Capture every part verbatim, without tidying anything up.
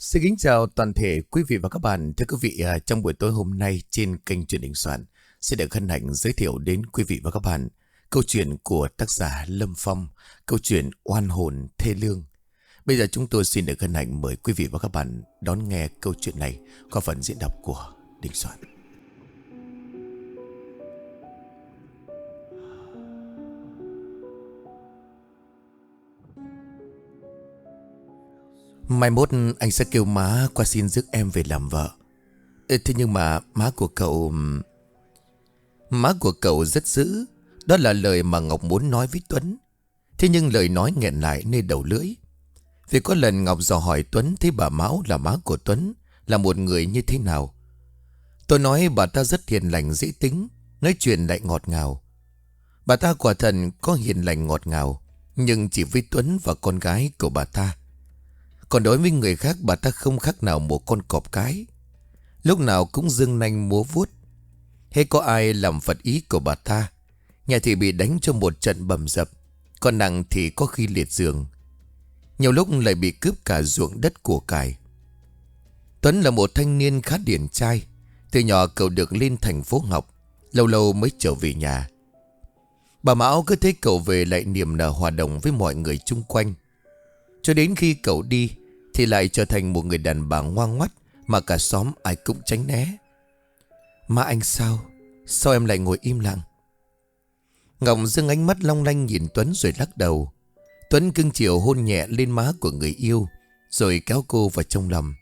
Xin kính chào toàn thể quý vị và các bạn. Thưa quý vị, à, trong buổi tối hôm nay trên kênh Truyền Đình Soạn sẽ được hân hạnh giới thiệu đến quý vị và các bạn câu chuyện của tác giả Lâm Phong, câu chuyện Oan hồn thê lương. Bây giờ chúng tôi xin được hân hạnh mời quý vị và các bạn đón nghe câu chuyện này qua phần diễn đọc của Đình Soạn. Mai mốt anh sẽ kêu má qua xin rước em về làm vợ. Ê, Thế nhưng mà má của cậu... Má của cậu rất dữ. Đó là lời mà Ngọc muốn nói với Tuấn. Thế nhưng lời nói nghẹn lại nơi đầu lưỡi. Vì có lần Ngọc dò hỏi Tuấn thấy bà Mão là má của Tuấn là một người như thế nào. Tôi nói bà ta rất hiền lành dễ tính, nói chuyện lại ngọt ngào. Bà ta quả thần có hiền lành ngọt ngào, nhưng chỉ với Tuấn và con gái của bà ta. Còn đối với người khác bà ta không khác nào một con cọp cái, lúc nào cũng giương nanh múa vuốt. Hay có ai làm phật ý của bà ta, nhà thì bị đánh cho một trận bầm dập, còn nặng thì có khi liệt giường. Nhiều lúc lại bị cướp cả ruộng đất của cải. Tuấn là một thanh niên khá điển trai. Từ nhỏ cậu được lên thành phố học, lâu lâu mới trở về nhà. Bà Mão cứ thấy cậu về lại niềm nở hòa đồng với mọi người chung quanh. Cho đến khi cậu đi thì lại trở thành một người đàn bà ngoan ngoắt mà cả xóm ai cũng tránh né. Má anh sao? Sao em lại ngồi im lặng? Ngọc dâng ánh mắt long lanh nhìn Tuấn rồi lắc đầu. Tuấn cưng chiều hôn nhẹ lên má của người yêu, rồi kéo cô vào trong lòng.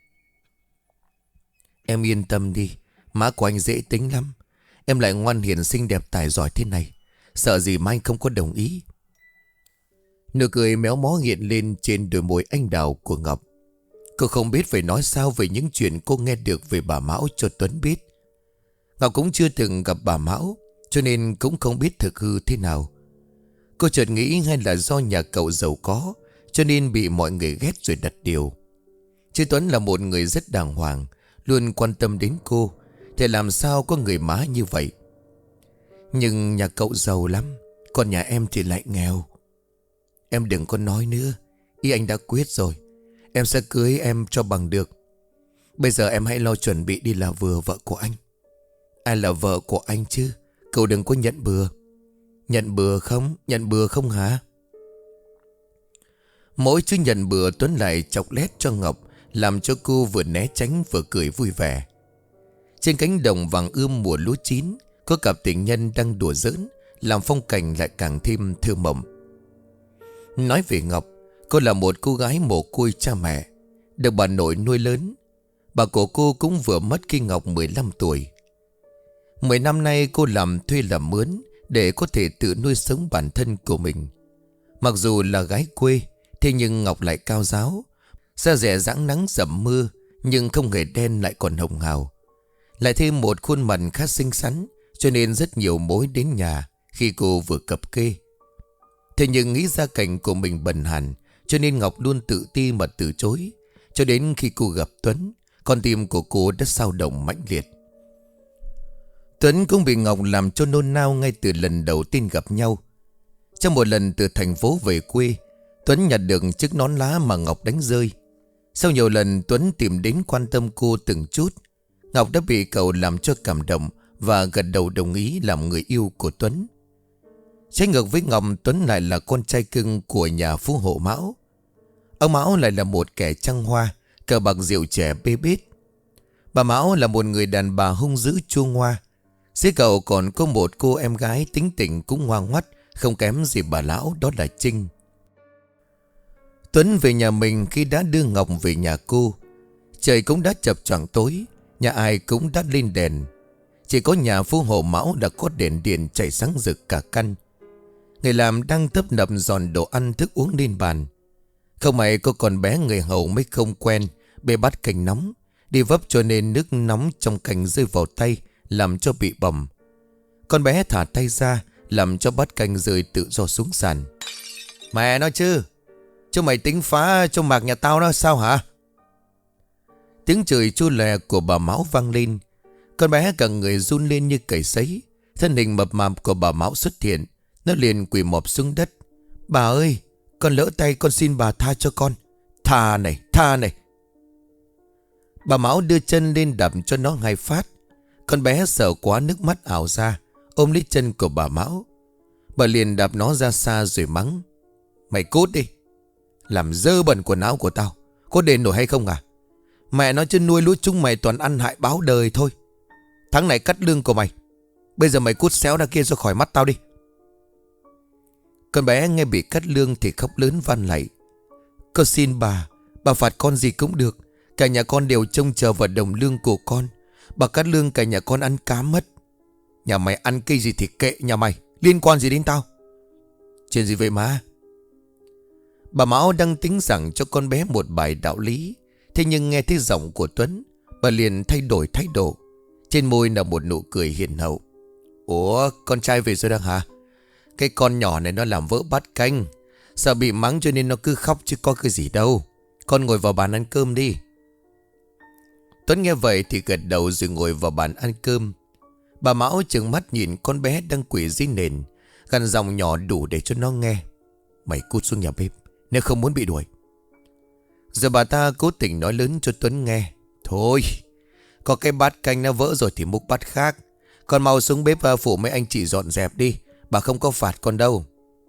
Em yên tâm đi, má của anh dễ tính lắm. Em lại ngoan hiền xinh đẹp tài giỏi thế này, sợ gì mà anh không có đồng ý. Nụ cười méo mó hiện lên trên đôi môi anh đào của Ngọc. Cô không biết phải nói sao về những chuyện cô nghe được về bà Mão cho Tuấn biết. Ngọc cũng chưa từng gặp bà Mão, cho nên cũng không biết thực hư thế nào. Cô chợt nghĩ hay là do nhà cậu giàu có, cho nên bị mọi người ghét rồi đặt điều. Chứ Tuấn là một người rất đàng hoàng, luôn quan tâm đến cô, thì làm sao có người má như vậy. Nhưng nhà cậu giàu lắm, còn nhà em thì lại nghèo. Em đừng có nói nữa, ý anh đã quyết rồi. Em sẽ cưới em cho bằng được. Bây giờ em hãy lo chuẩn bị đi là vừa vợ của anh. Ai là vợ của anh chứ? Cậu đừng có nhận bừa. Nhận bừa không? Nhận bừa không hả? Mỗi chữ nhận bừa Tuấn lại chọc lét cho Ngọc, làm cho cô vừa né tránh vừa cười vui vẻ. Trên cánh đồng vàng ươm mùa lúa chín, có cặp tình nhân đang đùa giỡn, làm phong cảnh lại càng thêm thơ mộng. Nói về Ngọc, cô là một cô gái mồ côi cha mẹ, được bà nội nuôi lớn. Bà của cô cũng vừa mất khi Ngọc mười lăm tuổi. Mười năm nay cô làm thuê làm mướn để có thể tự nuôi sống bản thân của mình. Mặc dù là gái quê, thế nhưng Ngọc lại cao ráo, da dẻ dãng nắng dầm mưa, nhưng không hề đen lại còn hồng hào. Lại thêm một khuôn mặt khá xinh xắn, cho nên rất nhiều mối đến nhà khi cô vừa cập kê. Thế nhưng nghĩ gia cảnh của mình bần hàn, cho nên Ngọc luôn tự ti mà từ chối. Cho đến khi cô gặp Tuấn, con tim của cô đã dao động mãnh liệt. Tuấn cũng bị Ngọc làm cho nôn nao ngay từ lần đầu tiên gặp nhau. Trong một lần từ thành phố về quê, Tuấn nhặt được chiếc nón lá mà Ngọc đánh rơi. Sau nhiều lần Tuấn tìm đến quan tâm cô từng chút, Ngọc đã bị cậu làm cho cảm động và gật đầu đồng ý làm người yêu của Tuấn. Trái ngược với Ngọc, Tuấn lại là con trai cưng của nhà phú hộ Mão. Ông Mão lại là một kẻ trăng hoa, cờ bạc rượu chè bê bết. Bà Mão là một người đàn bà hung dữ chua ngoa. Dưới cậu còn có một cô em gái tính tình cũng ngoan ngoắt, không kém gì bà lão, đó là Trinh. Tuấn về nhà mình khi đã đưa Ngọc về nhà cô. Trời cũng đã chập choạng tối, nhà ai cũng đã lên đèn. Chỉ có nhà phú hộ Mão đã có đèn điện chạy sáng rực cả căn. Người làm đang tấp nập dọn đồ ăn thức uống lên bàn. Không may có con bé người hầu mới không quen, bê bát canh nóng, đi vấp cho nên nước nóng trong canh rơi vào tay, làm cho bị bầm. Con bé thả tay ra, làm cho bát canh rơi tự do xuống sàn. Mẹ nói chứ, chứ mày tính phá cho mạc nhà tao đó sao hả? Tiếng chửi chua lè của bà Mão vang lên. Con bé cả người run lên như cầy sấy. Thân hình mập mạp của bà Mão xuất hiện. Nó liền quỳ mọp xuống đất. Bà ơi, con lỡ tay, con xin bà tha cho con. Tha này, tha này. Bà Mão đưa chân lên đập cho nó hai phát. Con bé sợ quá nước mắt ảo ra, ôm lấy chân của bà Mão. Bà liền đạp nó ra xa rồi mắng: Mày cút đi, làm dơ bẩn quần áo của tao, có đền nổi hay không à? Mẹ nó chứ nuôi lũ chúng mày toàn ăn hại báo đời thôi. Tháng này cắt lương của mày, bây giờ mày cút xéo ra kia ra khỏi mắt tao đi. Con bé nghe bị cắt lương thì khóc lớn van lạy: Con xin bà, bà phạt con gì cũng được. Cả nhà con đều trông chờ vào đồng lương của con. Bà cắt lương cả nhà con ăn cám mất. Nhà mày ăn cây gì thì kệ nhà mày, liên quan gì đến tao? Chuyện gì vậy má? Bà Mão đang tính rằng cho con bé một bài đạo lý. Thế nhưng nghe thấy giọng của Tuấn, bà liền thay đổi thái độ. Trên môi là một nụ cười hiền hậu. Ủa, con trai về rồi đang hả? Cái con nhỏ này nó làm vỡ bát canh, sợ bị mắng cho nên nó cứ khóc chứ có cái gì đâu. Con ngồi vào bàn ăn cơm đi. Tuấn nghe vậy thì gật đầu rồi ngồi vào bàn ăn cơm. Bà Mão trừng mắt nhìn con bé đang quỳ dưới nền, gằn giọng nhỏ đủ để cho nó nghe: Mày cút xuống nhà bếp nếu không muốn bị đuổi. Giờ bà ta cố tình nói lớn cho Tuấn nghe: Thôi, có cái bát canh nó vỡ rồi thì múc bát khác. Con mau xuống bếp phụ mấy anh chị dọn dẹp đi, bà không có phạt con đâu.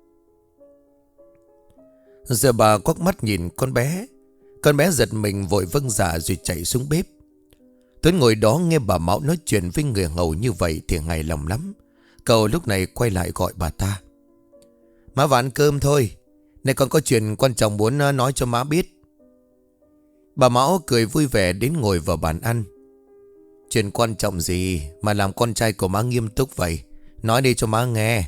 Giờ bà quắc mắt nhìn con bé. Con bé giật mình vội vâng dạ rồi chạy xuống bếp. Tuấn ngồi đó nghe bà Mão nói chuyện với người hầu như vậy thì hài lòng lắm. Cậu lúc này quay lại gọi bà ta: Má vào ăn cơm thôi, này con có chuyện quan trọng muốn nói cho má biết. Bà Mão cười vui vẻ đến ngồi vào bàn ăn. Chuyện quan trọng gì mà làm con trai của má nghiêm túc vậy? Nói đi cho má nghe.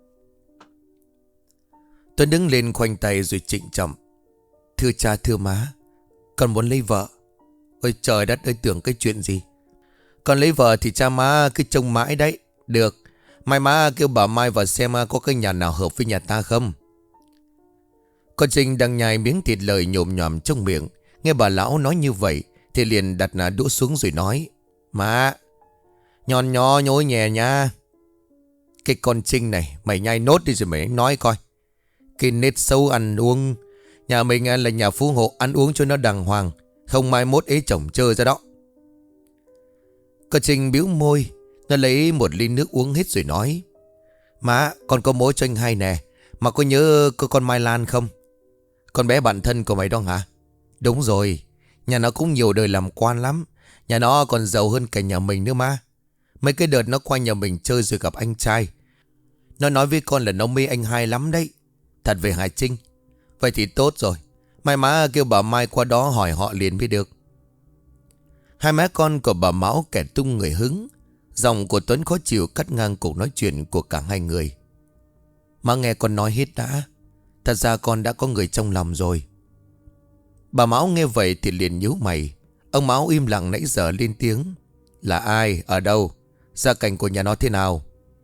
Tuấn đứng lên khoanh tay rồi trịnh trọng: Thưa cha thưa má, con muốn lấy vợ. Ôi trời đất ơi, tưởng cái chuyện gì? Con lấy vợ thì cha má cứ trông mãi đấy. Được, mai má kêu bà Mai vào xem có cái nhà nào hợp với nhà ta không. Con Trinh đang nhai miếng thịt lời nhồm nhòm trong miệng. Nghe bà lão nói như vậy thì liền đặt đũa xuống rồi nói: Má, nhon nhó nhối nhẹ nha. Cái con Trinh này, mày nhai nốt đi rồi mày nói coi. Cái nết xấu ăn uống, nhà mình là nhà phú hộ, ăn uống cho nó đàng hoàng, không mai mốt ế chồng chơi ra đó. Con Trinh bĩu môi, nó lấy một ly nước uống hết rồi nói: Má, con có mối cho anh hai nè. Mà có nhớ có con Mai Lan không? Con bé bạn thân của mày đó hả? Đúng rồi, nhà nó cũng nhiều đời làm quan lắm. Nhà nó còn giàu hơn cả nhà mình nữa mà. Mấy cái đợt nó qua nhà mình chơi rồi gặp anh trai, nó nói với con là nó mê anh hai lắm đấy. Thật về Hải Trinh? Vậy thì tốt rồi, mai má kêu bà Mai qua đó hỏi họ liền mới được. Hai má con của bà Mão kẻ tung người hứng. Giọng của Tuấn khó chịu cắt ngang cuộc nói chuyện của cả hai người. Má nghe con nói hết đã. Thật ra con đã có người trong lòng rồi. Bà Mão nghe vậy thì liền nhíu mày. Ông Mão im lặng nãy giờ lên tiếng: Là ai? Ở đâu? Gia cảnh của nhà nó thế nào?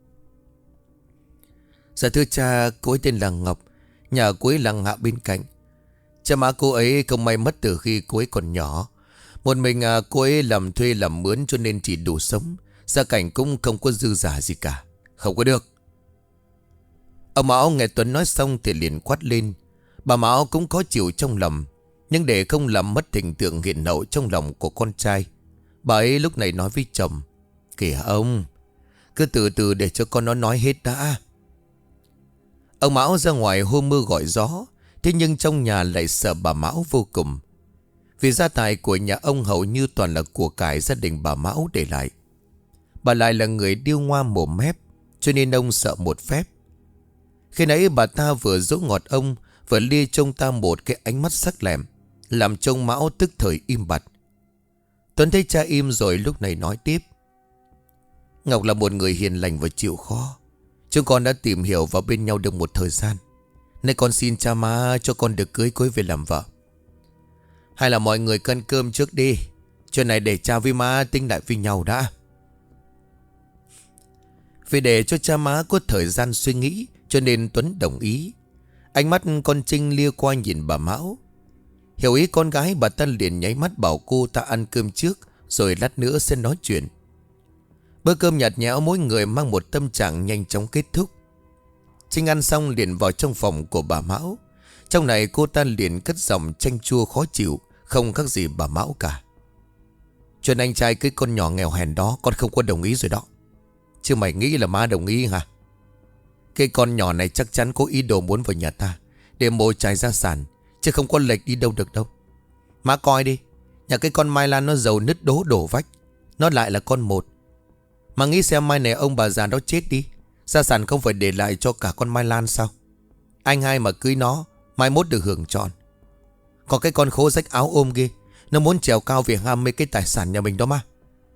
Dạ thưa cha, cô ấy tên là Ngọc, nhà cô ấy làng hạ bên cạnh. Cha má cô ấy không may mất từ khi cô ấy còn nhỏ. Một mình à, cô ấy làm thuê làm mướn cho nên chỉ đủ sống. Gia cảnh cũng không có dư giả gì cả. Không có được. Ông Mão nghe Tuấn nói xong thì liền quát lên. Bà Mão cũng khó chịu trong lòng, nhưng để không làm mất hình tượng hiền hậu trong lòng của con trai, bà ấy lúc này nói với chồng: Kìa ông, cứ từ từ để cho con nó nói hết đã. Ông Mão ra ngoài hô mưa gọi gió. Thế nhưng trong nhà lại sợ bà Mão vô cùng. Vì gia tài của nhà ông hầu như toàn là của cải gia đình bà Mão để lại. Bà lại là người điêu ngoa mồm mép, cho nên ông sợ một phép. Khi nãy bà ta vừa dỗ ngọt ông, vừa lia trông ta một cái ánh mắt sắc lẹm, làm trông Mão tức thời im bặt. Tuấn thấy cha im rồi lúc này nói tiếp: Ngọc là một người hiền lành và chịu khó. Chúng con đã tìm hiểu và bên nhau được một thời gian. Nay con xin cha má cho con được cưới cô ấy về làm vợ. Hay là mọi người cân cơm trước đi, chuyện này để cha với má tính lại với nhau đã. Vì để cho cha má có thời gian suy nghĩ cho nên Tuấn đồng ý. Ánh mắt con Trinh lia qua nhìn bà Mão. Hiểu ý con gái, bà ta liền nháy mắt bảo cô ta ăn cơm trước, rồi lát nữa sẽ nói chuyện. Bữa cơm nhạt nhẽo mỗi người mang một tâm trạng nhanh chóng kết thúc. Trinh ăn xong liền vào trong phòng của bà Mão. Trong này cô ta liền cất giọng chanh chua khó chịu, không khác gì bà Mão cả. Cho nên anh trai cái con nhỏ nghèo hèn đó con không có đồng ý rồi đó. Chứ mày nghĩ là má đồng ý hả? Cái con nhỏ này chắc chắn có ý đồ muốn vào nhà ta để mồi chài gia sản, chứ không có lệch đi đâu được đâu. Má coi đi, nhà cái con Mai Lan nó giàu nứt đố đổ vách, nó lại là con một. Mà nghĩ xem mai này ông bà già đó chết đi, gia sản không phải để lại cho cả con Mai Lan sao? Anh hai mà cưới nó, mai mốt được hưởng trọn. Còn cái con khố rách áo ôm kia, nó muốn trèo cao vì ham mấy cái tài sản nhà mình đó mà.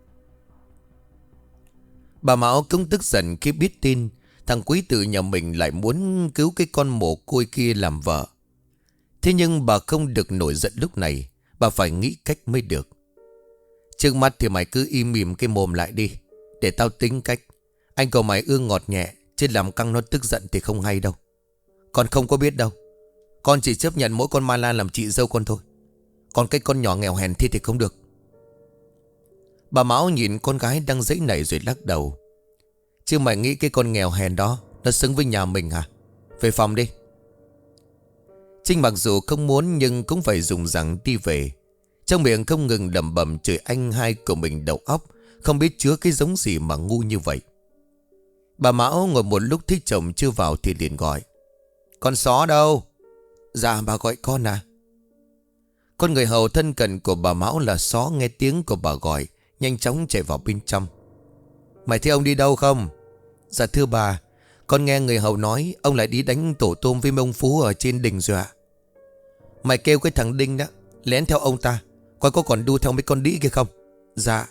Bà Mão cũng tức giận khi biết tin thằng quý tử nhà mình lại muốn cứu cái con mồ côi kia làm vợ. Thế nhưng bà không được nổi giận lúc này, bà phải nghĩ cách mới được. Trước mắt thì mày cứ im mỉm cái mồm lại đi, để tao tính cách. Anh cầu mày ương ngọt nhẹ, chứ làm căng nó tức giận thì không hay đâu. Con không có biết đâu, con chỉ chấp nhận mỗi con Mai Lan làm chị dâu con thôi. Còn cái con nhỏ nghèo hèn thì thì không được. Bà Mão nhìn con gái đang dãy nảy rồi lắc đầu. Chứ mày nghĩ cái con nghèo hèn đó nó xứng với nhà mình hả? Về phòng đi. Trinh mặc dù không muốn nhưng cũng phải dùng rằng đi về. Trong miệng không ngừng lẩm bẩm chửi anh hai của mình đầu óc, không biết chứa cái giống gì mà ngu như vậy. Bà Mão ngồi một lúc thấy chồng chưa vào thì liền gọi. Con Xó đâu? Dạ bà gọi con à? Con người hầu thân cận của bà Mão là Xó nghe tiếng của bà gọi, nhanh chóng chạy vào bên trong. Mày thấy ông đi đâu không? Dạ thưa bà, con nghe người hầu nói ông lại đi đánh tổ tôm với ông Phú ở trên đình rồi ạ. Mày kêu cái thằng Đinh đó lén theo ông ta, coi có còn đu theo mấy con đĩ kia không? Dạ.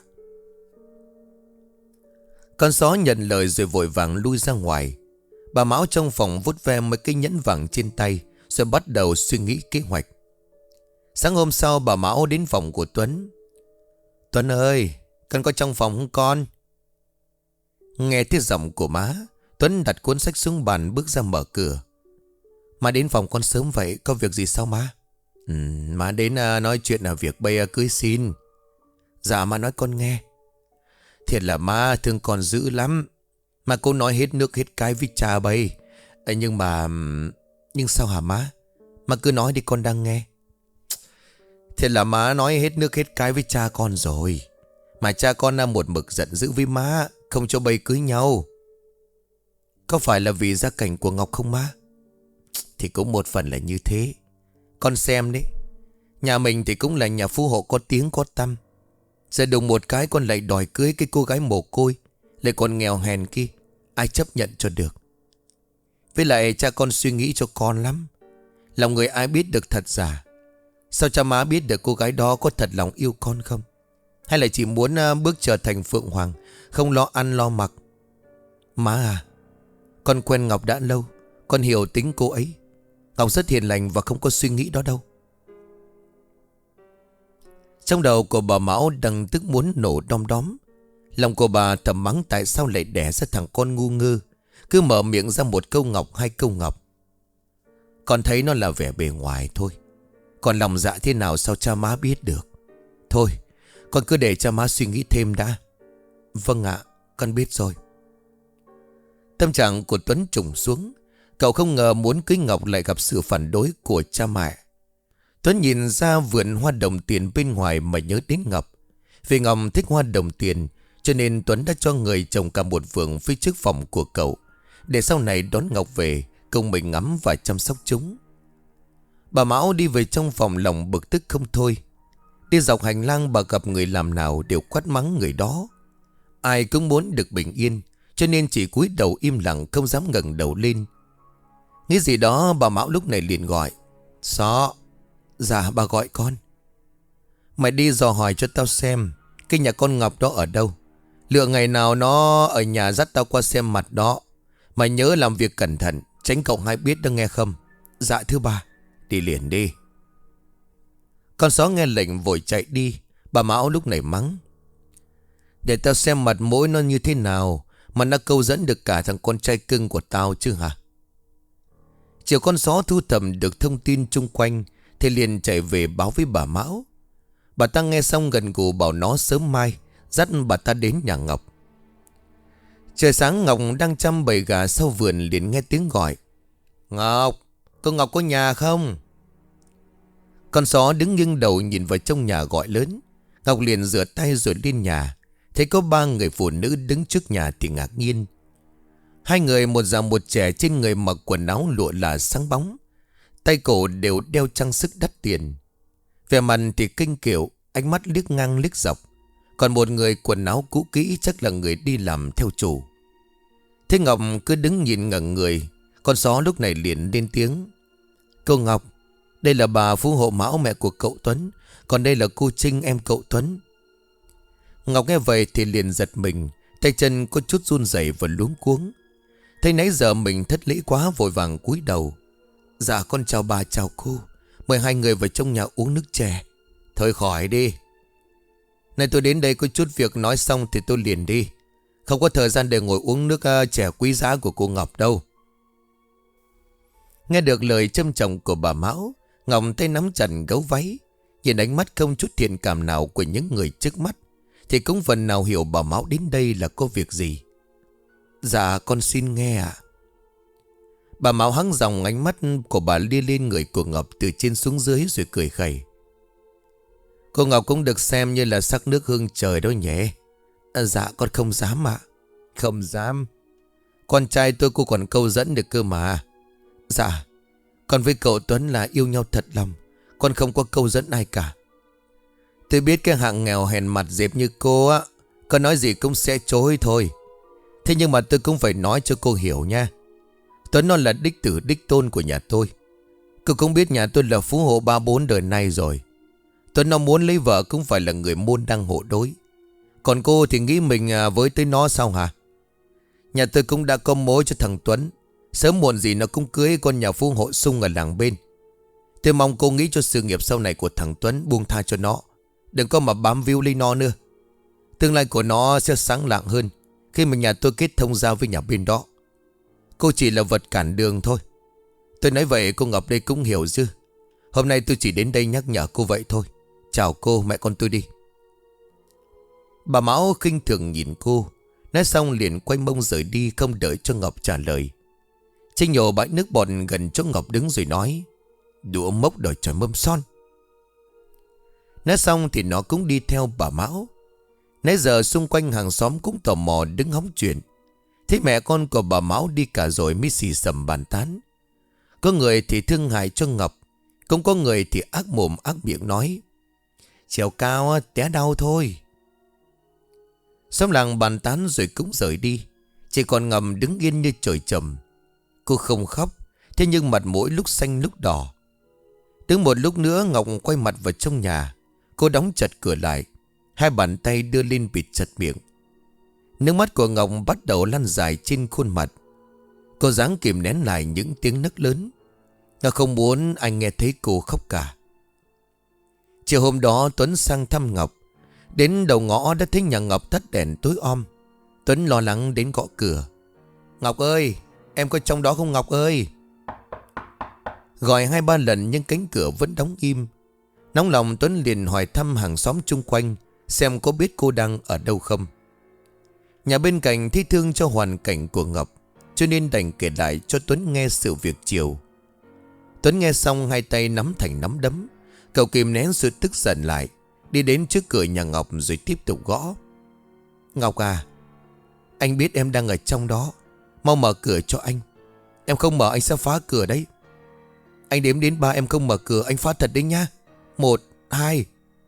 Con Xó nhận lời rồi vội vàng lui ra ngoài. Bà Mão trong phòng vuốt ve mấy cái nhẫn vàng trên tay, rồi bắt đầu suy nghĩ kế hoạch. Sáng hôm sau bà Mão đến phòng của Tuấn. Tuấn ơi, con có trong phòng không con? Nghe tiếng giọng của má, Tuấn đặt cuốn sách xuống bàn bước ra mở cửa. Má đến phòng con sớm vậy, có việc gì sao má? Ừ, má đến à, nói chuyện là việc bây à, cưới xin. Dạ má nói con nghe. Thiệt là má thương con dữ lắm. Mà cô nói hết nước hết cái với cha bây. À, nhưng mà... Nhưng sao hả má? Má cứ nói đi con đang nghe. Thiệt là má nói hết nước hết cái với cha con rồi. Mà cha con đang một mực giận dữ với má, không cho bây cưới nhau. Có phải là vì gia cảnh của Ngọc không má? Thì cũng một phần là như thế. Con xem đấy, nhà mình thì cũng là nhà phú hộ có tiếng có tăm. Giờ đùng một cái con lại đòi cưới cái cô gái mồ côi, lại còn nghèo hèn kia, ai chấp nhận cho được. Với lại cha con suy nghĩ cho con lắm. Lòng người ai biết được thật giả. Sao cha má biết được cô gái đó có thật lòng yêu con không? Hay là chỉ muốn bước trở thành Phượng Hoàng, không lo ăn lo mặc? Má à, con quen Ngọc đã lâu, con hiểu tính cô ấy. Ngọc rất hiền lành và không có suy nghĩ đó đâu. Trong đầu của bà Mão đang tức muốn nổ đom đóm. Lòng của bà thầm mắng tại sao lại đẻ ra thằng con ngu ngơ, cứ mở miệng ra một câu Ngọc hai câu Ngọc. Con thấy nó là vẻ bề ngoài thôi, còn lòng dạ thế nào sao cha má biết được. Thôi, con cứ để cha má suy nghĩ thêm đã. Vâng ạ, con biết rồi. Tâm trạng của Tuấn trùng xuống. Cậu không ngờ muốn cưới Ngọc lại gặp sự phản đối của cha mẹ. Tuấn nhìn ra vườn hoa đồng tiền bên ngoài mà nhớ đến Ngọc. Vì Ngọc thích hoa đồng tiền, cho nên Tuấn đã cho người trồng cả một vườn phía trước phòng của cậu, để sau này đón Ngọc về cùng mình ngắm và chăm sóc chúng. Bà Mão đi về trong phòng lòng bực tức không thôi. Đi dọc hành lang bà gặp người làm nào đều quát mắng người đó. Ai cũng muốn được bình yên, cho nên chỉ cúi đầu im lặng không dám ngẩng đầu lên. Nghĩ gì đó bà Mão lúc này liền gọi. Xó. Dạ bà gọi con. Mày đi dò hỏi cho tao xem cái nhà con Ngọc đó ở đâu. Lựa ngày nào nó ở nhà dắt tao qua xem mặt đó. Mày nhớ làm việc cẩn thận, tránh cậu hai biết đó nghe không? Dạ thưa bà. Đi liền đi. Con Xó nghe lệnh vội chạy đi. Bà Mão lúc này mắng. Để tao xem mặt mũi nó như thế nào mà nó câu dẫn được cả thằng con trai cưng của tao chứ hả? Chiều con Xó thu thập được thông tin chung quanh thì liền chạy về báo với bà Mão. Bà ta nghe xong gần gù bảo nó sớm mai dắt bà ta đến nhà Ngọc. Trời sáng Ngọc đang chăm bầy gà sau vườn liền nghe tiếng gọi. Ngọc, cô Ngọc có nhà không? Con Xó đứng nghiêng đầu nhìn vào trong nhà gọi lớn. Ngọc liền rửa tay rồi lên nhà. Thấy có ba người phụ nữ đứng trước nhà thì ngạc nhiên. Hai người một già một trẻ, trên người mặc quần áo lụa là sáng bóng, tay cổ đều đeo trang sức đắt tiền. Vẻ mặt thì kinh kiệu, ánh mắt liếc ngang liếc dọc. Còn một người quần áo cũ kỹ, chắc là người đi làm theo chủ. Thế Ngọc cứ đứng nhìn ngẩn người. Con Xó lúc này liền lên tiếng. Cô Ngọc, đây là bà phú hộ Mão, mẹ của cậu Tuấn. Còn đây là cô Trinh, em cậu Tuấn. Ngọc nghe vậy thì liền giật mình, tay chân có chút run rẩy và luống cuống. Thấy nãy giờ mình thất lễ quá, vội vàng cúi đầu. Dạ con chào bà, chào cô. Mời hai người vào trong nhà uống nước chè. Thôi khỏi đi. Này tôi đến đây có chút việc, nói xong thì tôi liền đi. Không có thời gian để ngồi uống nước uh, chè quý giá của cô Ngọc đâu. Nghe được lời châm chọc của bà Mão, Ngọc tay nắm chặt gấu váy. Nhìn ánh mắt không chút thiện cảm nào của những người trước mắt, thì cũng phần nào hiểu bà Mão đến đây là có việc gì. Dạ con xin nghe ạ. Bà Mão hắng dòng, ánh mắt của bà lia lên người của Ngọc từ trên xuống dưới rồi cười khẩy. Cô Ngọc cũng được xem như là sắc nước hương trời đó nhỉ. À, dạ con không dám ạ. Không dám? Con trai tôi cô còn câu dẫn được cơ mà. Dạ con với cậu Tuấn là yêu nhau thật lòng, con không có câu dẫn ai cả. Tôi biết cái hạng nghèo hèn mặt dẹp như cô á, con nói gì cũng sẽ chối thôi. Thế nhưng mà tôi cũng phải nói cho cô hiểu nha. Tuấn nó là đích tử đích tôn của nhà tôi. Cô cũng biết nhà tôi là phú hộ ba bốn đời nay rồi. Tuấn nó muốn lấy vợ cũng phải là người môn đăng hộ đối. Còn cô thì nghĩ mình với tới nó sao hả? Nhà tôi cũng đã có mối cho thằng Tuấn. Sớm muộn gì nó cũng cưới con nhà phú hộ sung ở làng bên. Tôi mong cô nghĩ cho sự nghiệp sau này của thằng Tuấn, buông tha cho nó. Đừng có mà bám víu lấy nó nữa. Tương lai của nó sẽ sáng lạng hơn khi mà nhà tôi kết thông giao với nhà bên đó. Cô chỉ là vật cản đường thôi. Tôi nói vậy cô Ngọc đây cũng hiểu chứ. Hôm nay tôi chỉ đến đây nhắc nhở cô vậy thôi. Chào cô, mẹ con tôi đi. Bà Mão khinh thường nhìn cô, nói xong liền quay mông rời đi, không đợi cho Ngọc trả lời. Trinh nhổ bãi nước bọt gần chỗ Ngọc đứng rồi nói. Đũa mốc đòi trời mâm son. Nói xong thì nó cũng đi theo bà Mão. Nãy giờ xung quanh hàng xóm cũng tò mò đứng hóng chuyện. Thế mẹ con của bà Mão đi cả rồi mới xì xầm bàn tán. Có người thì thương hại cho Ngọc, cũng có người thì ác mồm ác miệng nói. Trèo cao té đau thôi. Xóm làng bàn tán rồi cũng rời đi. Chỉ còn Ngầm đứng yên như trời trầm. Cô không khóc, thế nhưng mặt mũi lúc xanh lúc đỏ. Đứng một lúc nữa Ngọc quay mặt vào trong nhà. Cô đóng chặt cửa lại, hai bàn tay đưa lên bịt chặt miệng. Nước mắt của Ngọc bắt đầu lăn dài trên khuôn mặt. Cô dáng kìm nén lại những tiếng nấc lớn. Nó không muốn anh nghe thấy cô khóc cả. Chiều hôm đó Tuấn sang thăm Ngọc. Đến đầu ngõ đã thấy nhà Ngọc tắt đèn tối om. Tuấn lo lắng đến gõ cửa. Ngọc ơi, em có trong đó không Ngọc ơi? Gọi hai ba lần nhưng cánh cửa vẫn đóng im. Nóng lòng Tuấn liền hỏi thăm hàng xóm chung quanh, xem có biết cô đang ở đâu không. Nhà bên cạnh thấy thương cho hoàn cảnh của Ngọc, cho nên đành kể lại cho Tuấn nghe sự việc chiều. Tuấn nghe xong hai tay nắm thành nắm đấm. Cậu kìm nén sự tức giận lại, đi đến trước cửa nhà Ngọc rồi tiếp tục gõ. Ngọc à, anh biết em đang ở trong đó, mau mở cửa cho anh. Em không mở anh sẽ phá cửa đấy. Anh đếm đến ba em không mở cửa anh phá thật đấy nha. Một, hai.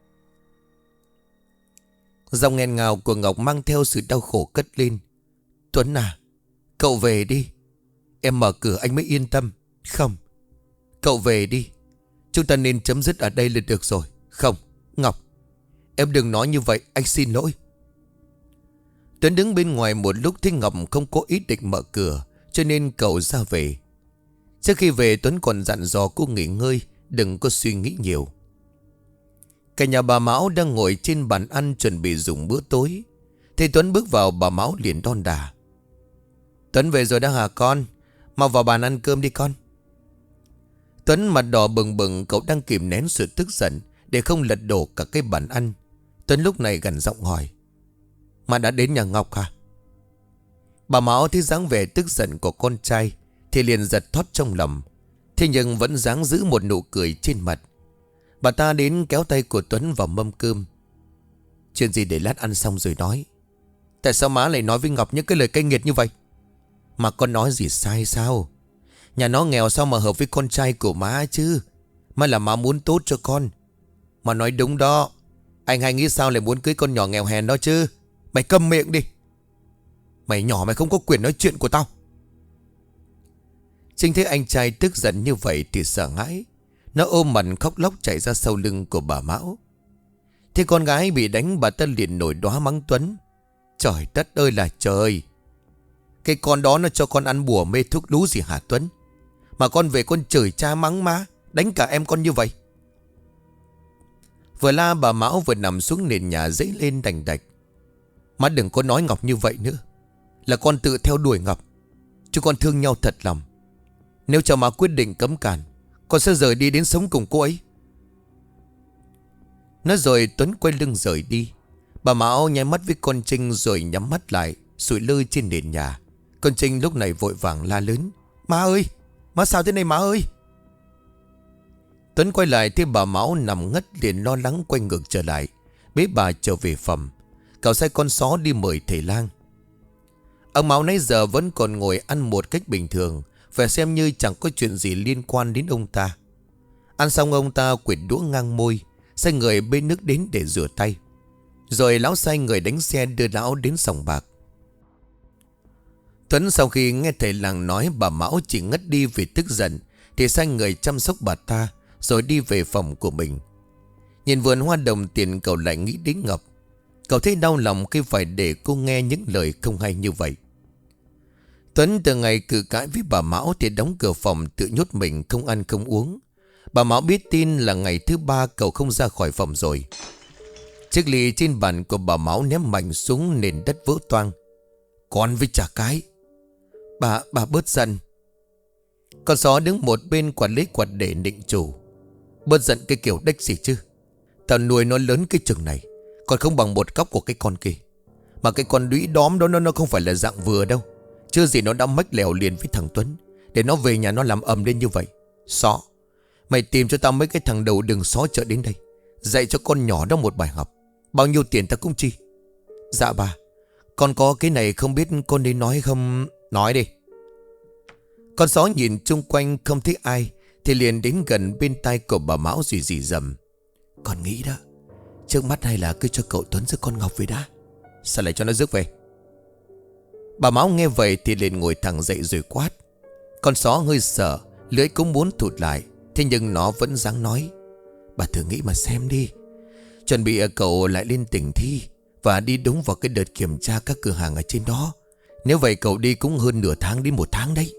Giọng nghẹn ngào của Ngọc mang theo sự đau khổ cất lên. Tuấn à, cậu về đi. Em mở cửa anh mới yên tâm. Không, cậu về đi. Chúng ta nên chấm dứt ở đây là được rồi. Không, Ngọc, em đừng nói như vậy, anh xin lỗi. Tuấn đứng bên ngoài một lúc thấy Ngọc không có ý định mở cửa, cho nên cậu ra về. Trước khi về Tuấn còn dặn dò cô nghỉ ngơi, đừng có suy nghĩ nhiều. Cả nhà bà Mão đang ngồi trên bàn ăn chuẩn bị dùng bữa tối. Thì Tuấn bước vào, bà Mão liền đon đả. Tuấn về rồi đó hả con? Mau vào bàn ăn cơm đi con. Tuấn mặt đỏ bừng bừng, cậu đang kìm nén sự tức giận để không lật đổ cả cái bàn ăn. Tuấn lúc này gằn giọng hỏi. Mà đã đến nhà Ngọc hả? Bà Mão thấy dáng vẻ tức giận của con trai thì liền giật thót trong lòng. Thế nhưng vẫn dáng giữ một nụ cười trên mặt. Bà ta đến kéo tay của Tuấn vào mâm cơm. Chuyện gì để lát ăn xong rồi nói. Tại sao má lại nói với Ngọc những cái lời cay nghiệt như vậy? Mà con nói gì sai sao? Nhà nó nghèo sao mà hợp với con trai của má chứ? Má là má muốn tốt cho con. Mà nói đúng đó. Anh hay nghĩ sao lại muốn cưới con nhỏ nghèo hèn đó chứ? Mày câm miệng đi. Mày nhỏ mày không có quyền nói chuyện của tao. Trinh thấy anh trai tức giận như vậy thì sợ hãi. Nó ôm mặt khóc lóc chạy ra sau lưng của bà Mão. Thế con gái bị đánh, bà ta liền nổi đoá mắng Tuấn. Trời đất ơi là trời. Cái con đó nó cho con ăn bùa mê thuốc lú gì hả Tuấn? Mà con về con chửi cha mắng má, đánh cả em con như vậy. Vừa la bà Mão vừa nằm xuống nền nhà dãy lên đành đạch. Má đừng có nói Ngọc như vậy nữa. Là con tự theo đuổi Ngọc. Chứ con thương nhau thật lòng. Nếu cho má quyết định cấm cản, con sẽ rời đi đến sống cùng cô ấy. Nói rồi Tuấn quay lưng rời đi. Bà Mão nháy mắt với con Trinh rồi nhắm mắt lại, sụi lơ trên nền nhà. Con Trinh lúc này vội vàng la lớn. Má ơi, má sao thế này má ơi? Tuấn quay lại thấy bà Mão nằm ngất liền lo lắng quay ngược trở lại, bế bà trở về phòng. Cậu sai con xó đi mời thầy lang. Ông Mão nãy giờ vẫn còn ngồi ăn một cách bình thường, vẻ xem như chẳng có chuyện gì liên quan đến ông ta. Ăn xong ông ta quệt đũa ngang môi, sai người bê nước đến để rửa tay. Rồi lão sai người đánh xe đưa lão đến sòng bạc. Tuấn sau khi nghe thầy làng nói bà Mão chỉ ngất đi vì tức giận, thì sai người chăm sóc bà ta, rồi đi về phòng của mình. Nhìn vườn hoa đồng tiền, cậu lại nghĩ đến Ngọc. Cậu thấy đau lòng khi phải để cô nghe những lời không hay như vậy. Tuấn từ ngày cự cãi với bà Mão thì đóng cửa phòng tự nhốt mình không ăn không uống. Bà Mão biết tin là ngày thứ ba cậu không ra khỏi phòng rồi. Chiếc ly trên bàn của bà Mão ném mạnh xuống nền đất vỡ toang. Con với chả cái. Bà, bà bớt giận. Con xó đứng một bên quạt lấy quạt để nịnh chủ. Bớt giận cái kiểu đếch gì chứ. Tao nuôi nó lớn cái chừng này, còn không bằng một cóc của cái con kia. Mà cái con đũy đóm đó nó, nó không phải là dạng vừa đâu. Chưa gì nó đã mách lèo liền với thằng Tuấn, để nó về nhà nó làm ầm lên như vậy. Xó, mày tìm cho tao mấy cái thằng đầu đường xó chợ đến đây, dạy cho con nhỏ đó một bài học. Bao nhiêu tiền ta cũng chi. Dạ bà, con có cái này không biết con nên nói không? Nói đi. Con xó nhìn chung quanh không thấy ai, thì liền đến gần bên tai của bà Mão rì rì rầm. Con nghĩ đó, trước mắt hay là cứ cho cậu Tuấn giữ con Ngọc về đã. Sao lại cho nó rước về? Bà Mão nghe vậy thì liền ngồi thẳng dậy rồi quát. Con xó hơi sợ, lưỡi cũng muốn thụt lại, thế nhưng nó vẫn dáng nói. Bà thử nghĩ mà xem đi. Chuẩn bị cậu lại lên tỉnh thi và đi đúng vào cái đợt kiểm tra các cửa hàng ở trên đó. Nếu vậy cậu đi cũng hơn nửa tháng đến một tháng đấy.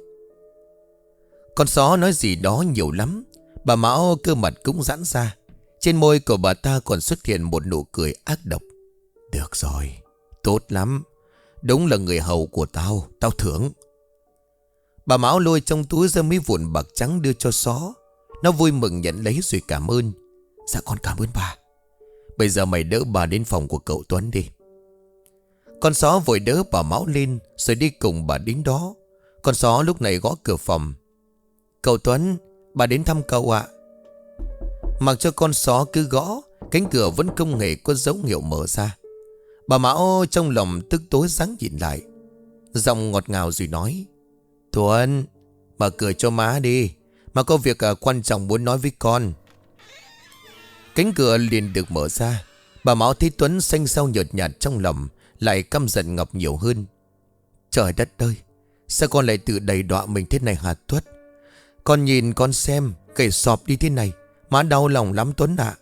Con xó nói gì đó nhiều lắm. Bà Mão cơ mặt cũng giãn ra. Trên môi của bà ta còn xuất hiện một nụ cười ác độc. Được rồi, tốt lắm. Đúng là người hầu của tao, tao thưởng. Bà Mão lôi trong túi ra mấy vụn bạc trắng đưa cho xó. Nó vui mừng nhận lấy rồi cảm ơn. Dạ con cảm ơn bà. Bây giờ mày đỡ bà đến phòng của cậu Tuấn đi. Con xó vội đỡ bà Mão lên rồi đi cùng bà đến đó. Con xó lúc này gõ cửa phòng. Cậu Tuấn, bà đến thăm cậu ạ. Mặc cho con xó cứ gõ, cánh cửa vẫn không hề có dấu hiệu mở ra. Bà Mão trong lòng tức tối sáng nhìn lại, giọng ngọt ngào rồi nói. Tuấn, mở cửa cho má đi. Má có việc quan trọng muốn nói với con. Cánh cửa liền được mở ra. Bà Mão thấy Tuấn xanh xao nhợt nhạt trong lòng, lại căm giận Ngọc nhiều hơn. Trời đất ơi, sao con lại tự đầy đọa mình thế này hả Tuất? Con nhìn con xem, gầy sọp đi thế này, má đau lòng lắm Tuấn ạ.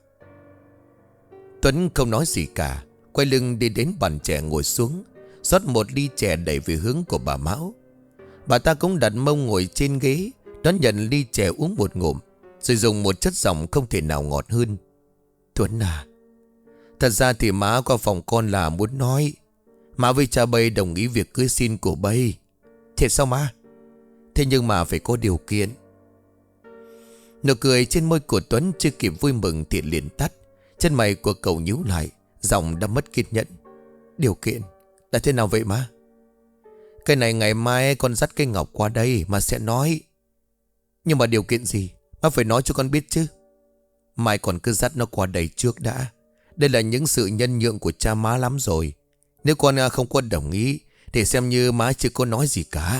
Tuấn không nói gì cả, quay lưng đi đến bàn chè ngồi xuống, rót một ly chè đẩy về hướng của bà Mão. Bà ta cũng đặt mông ngồi trên ghế, đón nhận ly chè uống một ngụm, rồi dùng một chất giọng không thể nào ngọt hơn. Tuấn à, thật ra thì má qua phòng con là muốn nói, má với cha Bây đồng ý việc cưới xin của Bây. Thiệt sao má? Thế nhưng mà phải có điều kiện. Nụ cười trên môi của Tuấn chưa kịp vui mừng thì liền tắt. Chân mày của cậu nhíu lại, giọng đã mất kiên nhẫn. Điều kiện là thế nào vậy má? Cái này ngày mai con dắt cây Ngọc qua đây mà sẽ nói. Nhưng mà điều kiện gì? Má phải nói cho con biết chứ. Mai còn cứ dắt nó qua đây trước đã, Đây là những sự nhân nhượng của cha má lắm rồi. Nếu con à, không có đồng ý thì xem như má chưa có nói gì cả.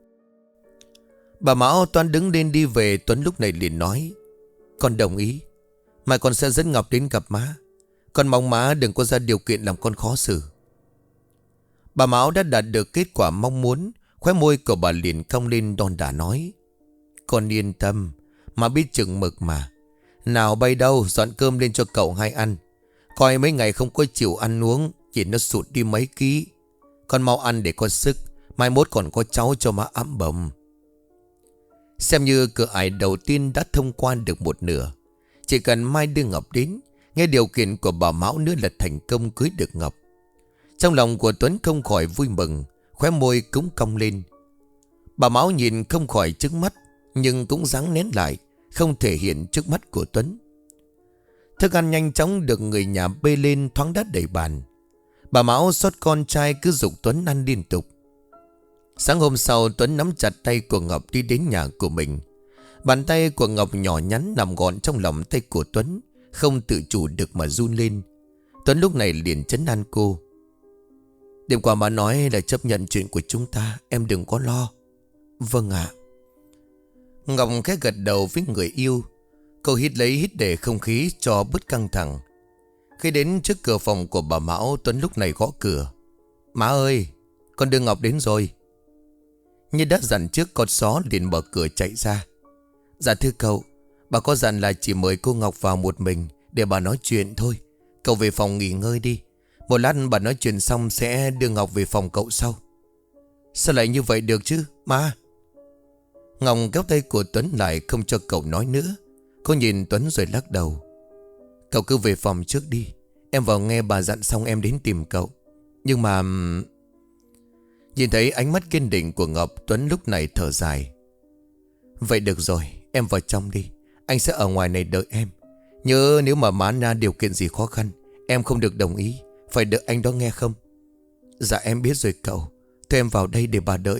Bà Mão toan đứng lên đi về. Tuấn lúc này liền nói: Con đồng ý. Mai con sẽ dẫn Ngọc đến gặp má. Con mong má đừng có ra điều kiện làm con khó xử. Bà Mão đã đạt được kết quả mong muốn. Khóe môi của bà liền cong lên đon đả nói: Con yên tâm, má biết chừng mực mà. Nào bay đâu, dọn cơm lên cho cậu hai ăn. Coi mấy ngày không có chịu ăn uống, chỉ nó sụt đi mấy ký. Con mau ăn để có sức, mai mốt còn có cháu cho má ấm bồng. Xem như cửa ải đầu tiên đã thông quan được một nửa. Chỉ cần mai đưa Ngọc đến, nghe điều kiện của bà Mão nữa là thành công cưới được Ngọc. Trong lòng của Tuấn không khỏi vui mừng, khóe môi cũng cong lên. Bà Mão nhìn không khỏi trứng mắt, nhưng cũng ráng nén lại, không thể hiện trước mắt của Tuấn. Thức ăn nhanh chóng được người nhà bê lên, thoáng đắt đầy bàn. Bà Mão xót con trai cứ giục Tuấn ăn liên tục. Sáng hôm sau, Tuấn nắm chặt tay của Ngọc đi đến nhà của mình. Bàn tay của Ngọc nhỏ nhắn nằm gọn trong lòng tay của Tuấn, không tự chủ được mà run lên. Tuấn lúc này liền trấn an cô: Đêm qua bà nói là chấp nhận chuyện của chúng ta, em đừng có lo. Vâng ạ. Ngọc khẽ gật đầu với người yêu. Cô hít lấy hít để không khí cho bớt căng thẳng. Khi đến trước cửa phòng của bà Mão, Tuấn lúc này gõ cửa: Má ơi, con đưa Ngọc đến rồi. Như đã dặn trước, con xó liền mở cửa chạy ra. Dạ thưa cậu, bà có dặn là chỉ mời cô Ngọc vào một mình để bà nói chuyện thôi. Cậu về phòng nghỉ ngơi đi. Một lát bà nói chuyện xong sẽ đưa Ngọc về phòng cậu sau. Sao lại như vậy được chứ má? Ngọc kéo tay của Tuấn lại không cho cậu nói nữa. Cô nhìn Tuấn rồi lắc đầu: Cậu cứ về phòng trước đi. Em vào nghe bà dặn xong em đến tìm cậu. Nhưng mà... Nhìn thấy ánh mắt kiên định của Ngọc, Tuấn lúc này thở dài: Vậy được rồi, em vào trong đi. Anh sẽ ở ngoài này đợi em. Nhớ nếu mà má Na điều kiện gì khó khăn, em không được đồng ý. Phải đợi anh đó nghe không? Dạ em biết rồi cậu. Thôi em vào đây để bà đợi.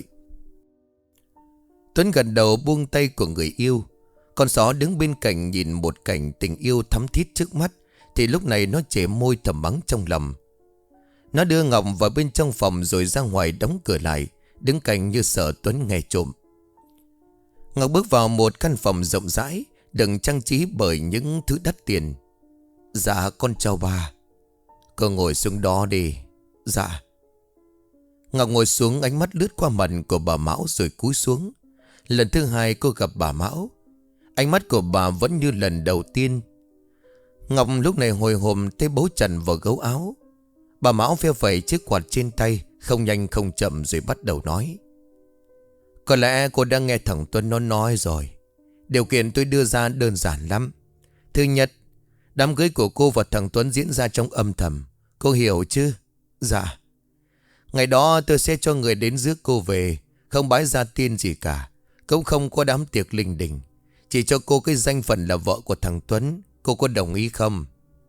Tuấn gần đầu buông tay của người yêu. Con só đứng bên cạnh nhìn một cảnh tình yêu thắm thít trước mắt, thì lúc này nó chẻ môi thầm mắng trong lòng. Nó đưa Ngọc vào bên trong phòng rồi ra ngoài đóng cửa lại, đứng cạnh như sợ Tuấn nghe trộm. Ngọc bước vào một căn phòng rộng rãi, được trang trí bởi những thứ đắt tiền. Dạ con chào bà. Cô ngồi xuống đó đi. Dạ. Ngọc ngồi xuống, ánh mắt lướt qua mặt của bà Mão rồi cúi xuống. Lần thứ hai cô gặp bà Mão, ánh mắt của bà vẫn như lần đầu tiên. Ngọc lúc này hồi hộp thấy bấu chặt vào gấu áo. Bà Mão phe phẩy chiếc quạt trên tay, không nhanh không chậm rồi bắt đầu nói: Có lẽ cô đã nghe thằng Tuấn nó nói rồi. Điều kiện tôi đưa ra đơn giản lắm. Thứ nhất, đám cưới của cô và thằng Tuấn diễn ra trong âm thầm. Cô hiểu chứ? Dạ. Ngày đó tôi sẽ cho người đến rước cô về, không bái gia tiên gì cả, cũng không có đám tiệc linh đình. Chỉ cho cô cái danh phận là vợ của thằng Tuấn. Cô có đồng ý không?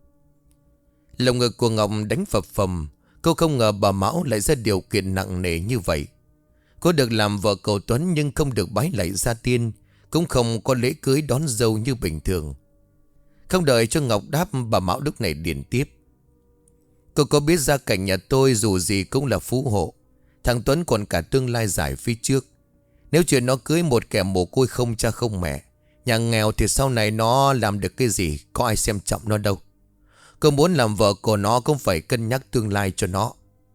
Lồng ngực của Ngọc đánh phập phồng. Cô không ngờ bà Mão lại ra điều kiện nặng nề như vậy. Cô được làm vợ cậu Tuấn nhưng không được bái lạy gia tiên, cũng không có lễ cưới đón dâu như bình thường. Không đợi cho Ngọc đáp, bà Mão lúc này điền tiếp: Cô có biết gia cảnh nhà tôi dù gì cũng là phú hộ. Thằng Tuấn còn cả tương lai dài phía trước. Nếu chuyện nó cưới một kẻ mồ côi không cha không mẹ, nhà nghèo, thì sau này nó làm được cái gì, có ai xem trọng nó đâu. Cô muốn làm vợ của nó cũng phải cân nhắc tương lai cho nó.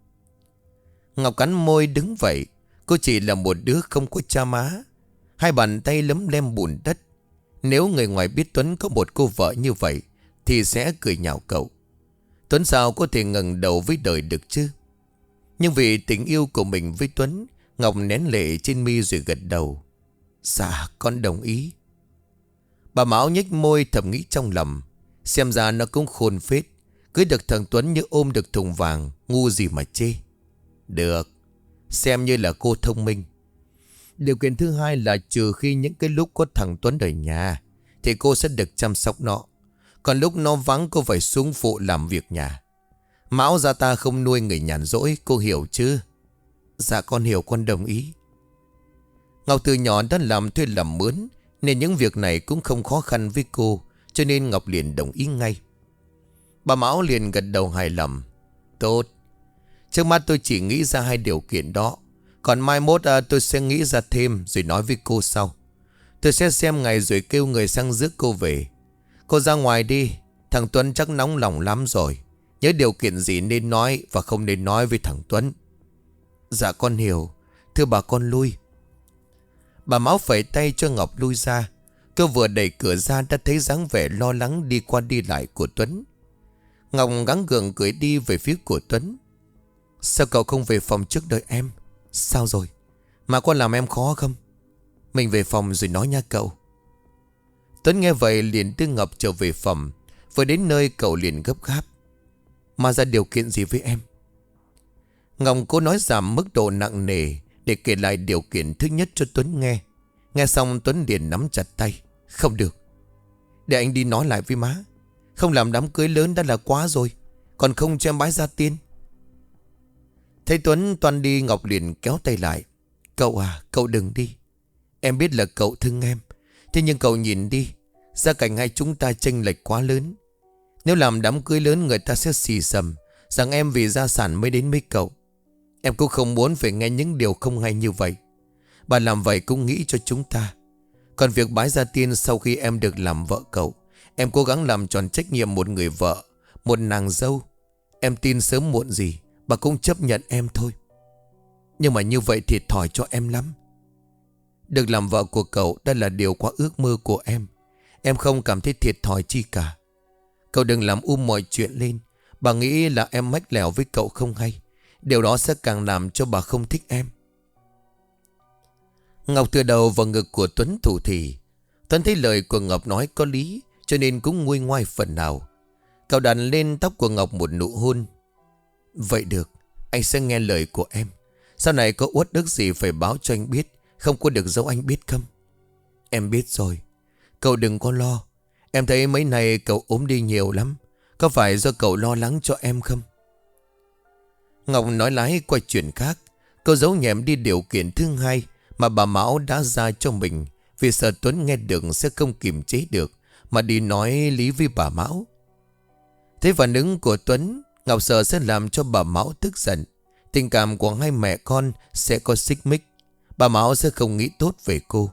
Ngọc cắn môi đứng vậy. Cô chỉ là một đứa không có cha má, hai bàn tay lấm lem bùn đất. Nếu người ngoài biết Tuấn có một cô vợ như vậy thì sẽ cười nhạo cậu. Tuấn sao có thể ngẩng đầu với đời được chứ? Nhưng vì tình yêu của mình với Tuấn, Ngọc nén lệ trên mi rồi gật đầu: Dạ con đồng ý. Bà Mão nhếch môi thầm nghĩ trong lòng: Xem ra nó cũng khôn phết, cưới được thằng Tuấn như ôm được thùng vàng, ngu gì mà chê. Được, xem như là cô thông minh. Điều kiện thứ hai là trừ khi những cái lúc có thằng Tuấn ở nhà thì cô sẽ được chăm sóc nó. Còn lúc nó vắng cô phải xuống phụ làm việc nhà. Mão gia ta không nuôi người nhàn rỗi, cô hiểu chứ? Dạ con hiểu, con đồng ý. Ngọc từ nhỏ đã làm thuê làm mướn, nên những việc này cũng không khó khăn với cô, cho nên Ngọc liền đồng ý ngay. Bà Mão liền gật đầu hài lòng. Tốt. Trước mắt tôi chỉ nghĩ ra hai điều kiện đó. Còn mai mốt à, tôi sẽ nghĩ ra thêm rồi nói với cô sau. Tôi sẽ xem ngày rồi kêu người sang rước cô về. Cô ra ngoài đi. Thằng Tuấn chắc nóng lòng lắm rồi. Nhớ điều kiện gì nên nói và không nên nói với thằng Tuấn. Dạ con hiểu. Thưa bà con lui. Bà Mão phẩy tay cho Ngọc lui ra. Cô vừa đẩy cửa ra đã thấy dáng vẻ lo lắng đi qua đi lại của Tuấn. Ngọc gắng gượng cười đi về phía của Tuấn. Sao cậu không về phòng trước đợi em? Sao rồi? Mà có làm em khó không? Mình về phòng rồi nói nha cậu. Tuấn nghe vậy liền đưa Ngọc trở về phòng. Vừa đến nơi cậu liền gấp gáp. Mà ra điều kiện gì với em? Ngọc cố nói giảm mức độ nặng nề để kể lại điều kiện thứ nhất cho Tuấn nghe. Nghe xong Tuấn liền nắm chặt tay. Không được. Để anh đi nói lại với má. Không làm đám cưới lớn đã là quá rồi. Còn không cho em bái gia tiên. Thấy Tuấn toan đi, Ngọc liền kéo tay lại. Cậu à, cậu đừng đi. Em biết là cậu thương em. Thế nhưng cậu nhìn đi. Gia cảnh hai chúng ta chênh lệch quá lớn. Nếu làm đám cưới lớn người ta sẽ xì xầm rằng em vì gia sản mới đến với cậu. Em cũng không muốn phải nghe những điều không hay như vậy. Bà làm vậy cũng nghĩ cho chúng ta. Còn việc bái gia tiên sau khi em được làm vợ cậu, em cố gắng làm tròn trách nhiệm một người vợ, một nàng dâu. Em tin sớm muộn gì bà cũng chấp nhận em thôi. Nhưng mà như vậy thiệt thòi cho em lắm. Được làm vợ của cậu đã là điều quá ước mơ của em. Em không cảm thấy thiệt thòi chi cả. Cậu đừng làm um mọi chuyện lên. Bà nghĩ là em mách lèo với cậu không hay. Điều đó sẽ càng làm cho bà không thích em. Ngọc tựa đầu vào ngực của Tuấn thủ thỉ. Tuấn thấy lời của Ngọc nói có lý, cho nên cũng nguôi ngoai phần nào. Cậu đặt lên tóc của Ngọc một nụ hôn. Vậy được, anh sẽ nghe lời của em. Sau này có uất đức gì phải báo cho anh biết. Không có được giấu anh biết không? Em biết rồi. Cậu đừng có lo. Em thấy mấy ngày cậu ốm đi nhiều lắm. Có phải do cậu lo lắng cho em không? Ngọc nói lái qua chuyện khác. Cô giấu nhẹm đi điều kiện thứ hai mà bà Mão đã ra cho mình, vì sợ Tuấn nghe được sẽ không kiềm chế được mà đi nói lý với bà Mão. Thế phản ứng của Tuấn, Ngọc sợ sẽ làm cho bà Mão tức giận. Tình cảm của hai mẹ con sẽ có xích mích. Bà Mão sẽ không nghĩ tốt về cô.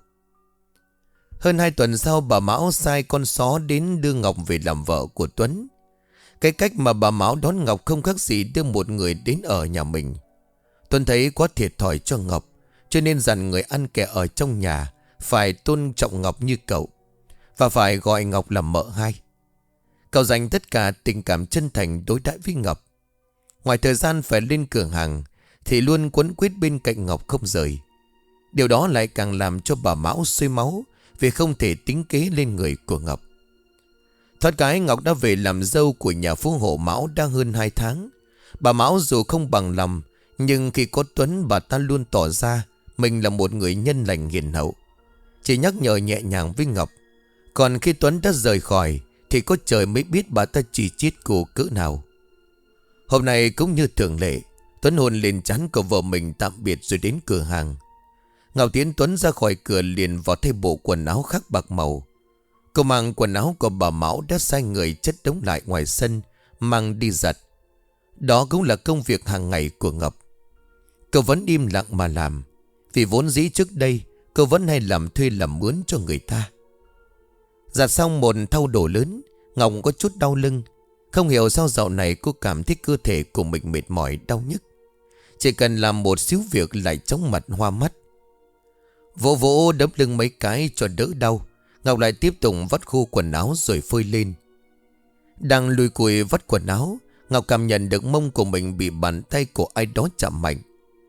Hơn hai tuần sau, bà Mão sai con xó đến đưa Ngọc về làm vợ của Tuấn. Cái cách mà bà Mão đón Ngọc không khác gì đưa một người đến ở nhà mình. Tuấn thấy quá thiệt thòi cho Ngọc, cho nên dặn người ăn kẻ ở trong nhà phải tôn trọng Ngọc như cậu, và phải gọi Ngọc là mợ hai. Cậu dành tất cả tình cảm chân thành đối đãi với Ngọc. Ngoài thời gian phải lên cửa hàng thì luôn quấn quýt bên cạnh Ngọc không rời. Điều đó lại càng làm cho bà Mão sôi máu vì không thể tính kế lên người của Ngọc. Thoát cái Ngọc đã về làm dâu của nhà phú hộ Mão đã hơn hai tháng. Bà Mão dù không bằng lòng, nhưng khi có Tuấn, bà ta luôn tỏ ra mình là một người nhân lành hiền hậu, chỉ nhắc nhở nhẹ nhàng với Ngọc. Còn khi Tuấn đã rời khỏi thì có trời mới biết bà ta chỉ chiết cô cỡ nào. Hôm nay cũng như thường lệ, Tuấn hôn lên trán của vợ mình tạm biệt rồi đến cửa hàng. Ngọc tiến Tuấn ra khỏi cửa liền vào thay bộ quần áo khác bạc màu. Cô mang quần áo của bà Mão đã sai người chất đống lại ngoài sân, mang đi giặt. Đó cũng là công việc hàng ngày của Ngọc. Cô vẫn im lặng mà làm, vì vốn dĩ trước đây cô vẫn hay làm thuê làm mướn cho người ta. Giặt xong một thau đồ lớn, Ngọc có chút đau lưng. Không hiểu sao dạo này cô cảm thấy cơ thể của mình mệt mỏi đau nhức. Chỉ cần làm một xíu việc lại chóng mặt hoa mắt. Vỗ vỗ đấm lưng mấy cái cho đỡ đau, Ngọc lại tiếp tục vắt khô quần áo rồi phơi lên. Đang lùi cùi vắt quần áo, Ngọc cảm nhận được mông của mình bị bàn tay của ai đó chạm mạnh.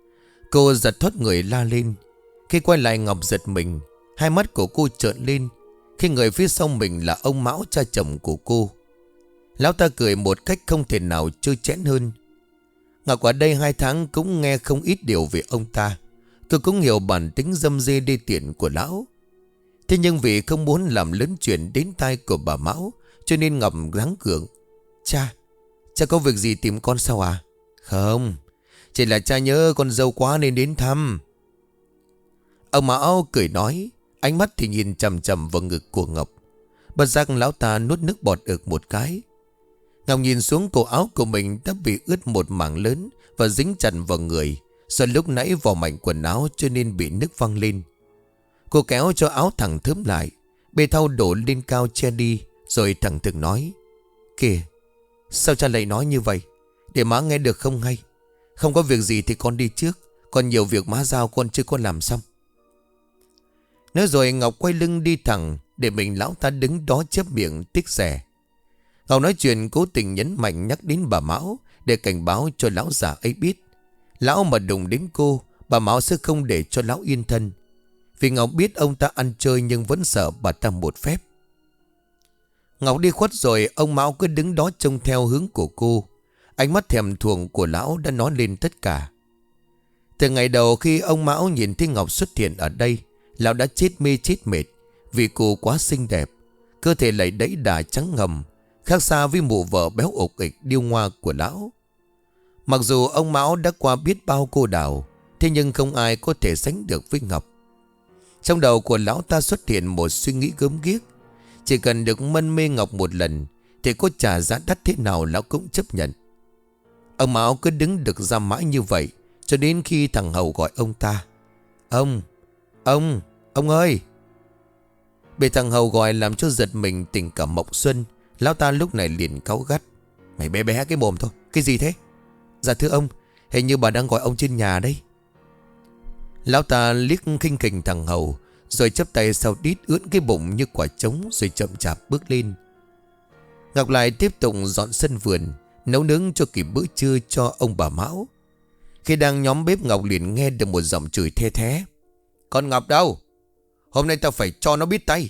Cô giật thoát người la lên. Khi quay lại Ngọc giật mình. Hai mắt của cô trợn lên khi người phía sau mình là ông Mão, cha chồng của cô. Lão ta cười một cách không thể nào trơ trẽn hơn. Ngọc ở đây hai tháng cũng nghe không ít điều về ông ta. Cô cũng hiểu bản tính dâm dê đê tiện của lão. Thế nhưng vì không muốn làm lớn chuyện đến tai của bà Mão, cho nên Ngọc gắng gượng. Cha, cha có việc gì tìm con sao à? Không, chỉ là cha nhớ con dâu quá nên đến thăm. Ông Mão cười nói, ánh mắt thì nhìn chằm chằm vào ngực của Ngọc. Bất giác lão ta nuốt nước bọt ực một cái. Ngọc nhìn xuống cổ áo của mình đã bị ướt một mảng lớn và dính chặt vào người. Do lúc nãy vò mảnh quần áo cho nên bị nước văng lên. Cô kéo cho áo thẳng thớm lại, bê thau đổ lên cao che đi, rồi thẳng thừng nói: Kìa, sao cha lại nói như vậy? Để má nghe được không hay? Không có việc gì thì con đi trước, còn nhiều việc má giao con chưa có làm xong. Nói rồi Ngọc quay lưng đi thẳng, để mình lão ta đứng đó chép miệng tiếc rẻ. Ngọc nói chuyện cố tình nhấn mạnh nhắc đến bà Mão, để cảnh báo cho lão già ấy biết. Lão mà đụng đến cô, bà Mão sẽ không để cho lão yên thân. Vì Ngọc biết ông ta ăn chơi nhưng vẫn sợ bà ta một phép. Ngọc đi khuất rồi, ông Mão cứ đứng đó trông theo hướng của cô. Ánh mắt thèm thuồng của lão đã nói lên tất cả. Từ ngày đầu khi ông Mão nhìn thấy Ngọc xuất hiện ở đây, lão đã chết mê chết mệt. Vì cô quá xinh đẹp, cơ thể lại đẫy đà trắng ngầm, khác xa với mụ vợ béo ục ịch điêu ngoa của lão. Mặc dù ông Mão đã qua biết bao cô đào, thế nhưng không ai có thể sánh được với Ngọc. Trong đầu của lão ta xuất hiện một suy nghĩ gớm ghiếc. Chỉ cần được mân mê Ngọc một lần thì có trả giá đắt thế nào lão cũng chấp nhận. Ông Mão cứ đứng được ra mãi như vậy, cho đến khi thằng Hầu gọi ông ta: Ông, ông, ông ơi. Bị thằng Hầu gọi làm cho giật mình tỉnh cả mộng xuân. Lão ta lúc này liền cáu gắt: Mày bé bé cái mồm thôi, cái gì thế? Dạ thưa ông, hình như bà đang gọi ông trên nhà đây. Lão ta liếc khinh khỉnh thằng Hầu, rồi chắp tay sau đít ưỡn cái bụng như quả trống, rồi chậm chạp bước lên. Ngọc lại tiếp tục dọn sân vườn, nấu nướng cho kịp bữa trưa cho ông bà Mão. Khi đang nhóm bếp, Ngọc liền nghe được một giọng chửi the thé: Con Ngọc đâu? Hôm nay tao phải cho nó biết tay.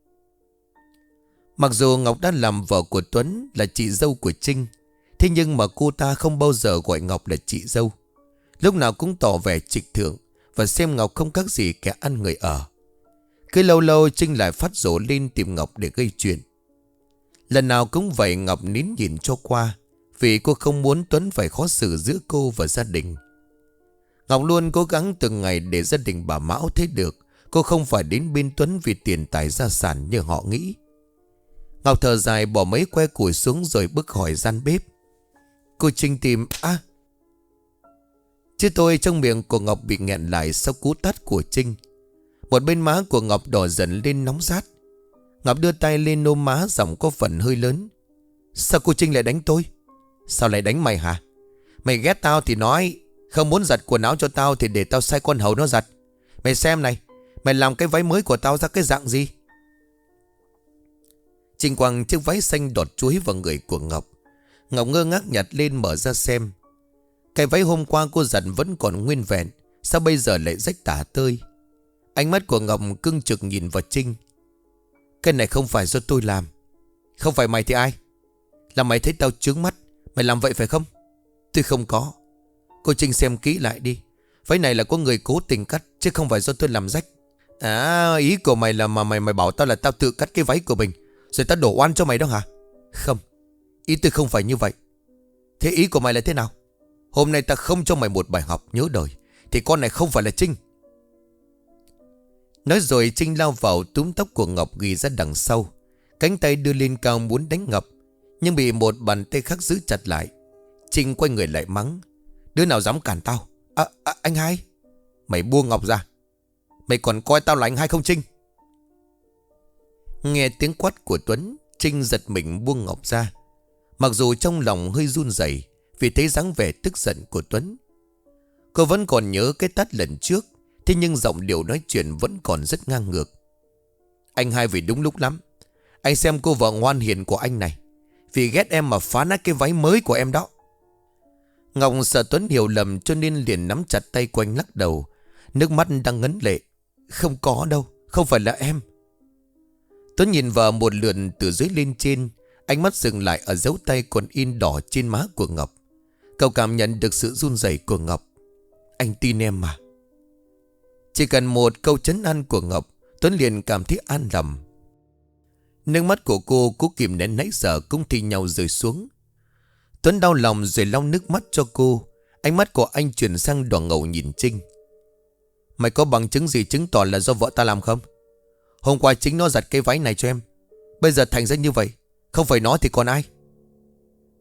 Mặc dù Ngọc đã làm vợ của Tuấn, là chị dâu của Trinh, thế nhưng mà cô ta không bao giờ gọi Ngọc là chị dâu. Lúc nào cũng tỏ vẻ trịch thượng và xem Ngọc không khác gì kẻ ăn người ở. Cứ lâu lâu Trinh lại phát rổ lên tìm Ngọc để gây chuyện. Lần nào cũng vậy, Ngọc nín nhìn cho qua, vì cô không muốn Tuấn phải khó xử giữa cô và gia đình. Ngọc luôn cố gắng từng ngày để gia đình bà Mão thấy được cô không phải đến bên Tuấn vì tiền tài gia sản như họ nghĩ. Ngọc thở dài bỏ mấy que củi xuống rồi bước khỏi gian bếp. Cô Trinh tìm À Chứ tôi trong miệng của Ngọc bị nghẹn lại sau cú tát của Trinh. Một bên má của Ngọc đỏ dần lên nóng rát. Ngọc đưa tay lên ôm má, giọng có phần hơi lớn: Sao cô Trinh lại đánh tôi? Sao lại đánh mày hả? Mày ghét tao thì nói, không muốn giặt quần áo cho tao thì để tao sai con Hầu nó giặt. Mày xem này, mày làm cái váy mới của tao ra cái dạng gì? Trinh quăng chiếc váy xanh đọt chuối vào người của Ngọc. Ngọc ngơ ngác nhặt lên mở ra xem. Cái váy hôm qua cô giặt vẫn còn nguyên vẹn, sao bây giờ lại rách tả tơi? Ánh mắt của Ngọc cưng trực nhìn vào Trinh. Cái này không phải do tôi làm. Không phải mày thì ai? Là mày thấy tao chướng mắt, mày làm vậy phải không? Tôi không có. Cô Trinh xem kỹ lại đi. Váy này là có người cố tình cắt, chứ không phải do tôi làm rách. À, ý của mày là mà mày mày bảo tao là tao tự cắt cái váy của mình, rồi tao đổ oan cho mày đó hả? Không, ý tôi không phải như vậy. Thế ý của mày là thế nào? Hôm nay ta không cho mày một bài học nhớ đời, thì con này không phải là Trinh. Nói rồi Trinh lao vào túm tóc của Ngọc ghi ra đằng sau, cánh tay đưa lên cao muốn đánh Ngọc, nhưng bị một bàn tay khác giữ chặt lại. Trinh quay người lại mắng: Đứa nào dám cản tao? À, à anh hai. Mày buông Ngọc ra. Mày còn coi tao là anh hai không Trinh? Nghe tiếng quát của Tuấn, Trinh giật mình buông Ngọc ra. Mặc dù trong lòng hơi run rẩy vì thấy dáng vẻ tức giận của Tuấn. Cô vẫn còn nhớ cái tát lần trước, thế nhưng giọng điệu nói chuyện vẫn còn rất ngang ngược. Anh hai vì đúng lúc lắm. Anh xem cô vợ ngoan hiền của anh này, vì ghét em mà phá nát cái váy mới của em đó. Ngọc sợ Tuấn hiểu lầm cho nên liền nắm chặt tay quanh lắc đầu, nước mắt đang ngấn lệ. Không có đâu, không phải là em. Tuấn nhìn vào một lượt từ dưới lên trên, ánh mắt dừng lại ở dấu tay còn in đỏ trên má của Ngọc. Cậu cảm nhận được sự run rẩy của Ngọc. Anh tin em mà. Chỉ cần một câu trấn an của Ngọc, Tuấn liền cảm thấy an lòng. Nước mắt của cô cố kìm nén nãy giờ cũng thì nhau rơi xuống. Tuấn đau lòng rồi lau nước mắt cho cô. Ánh mắt của anh chuyển sang đỏ ngầu nhìn Trinh. Mày có bằng chứng gì chứng tỏ là do vợ ta làm không? Hôm qua chính nó giặt cái váy này cho em, bây giờ thành ra như vậy, không phải nó thì còn ai?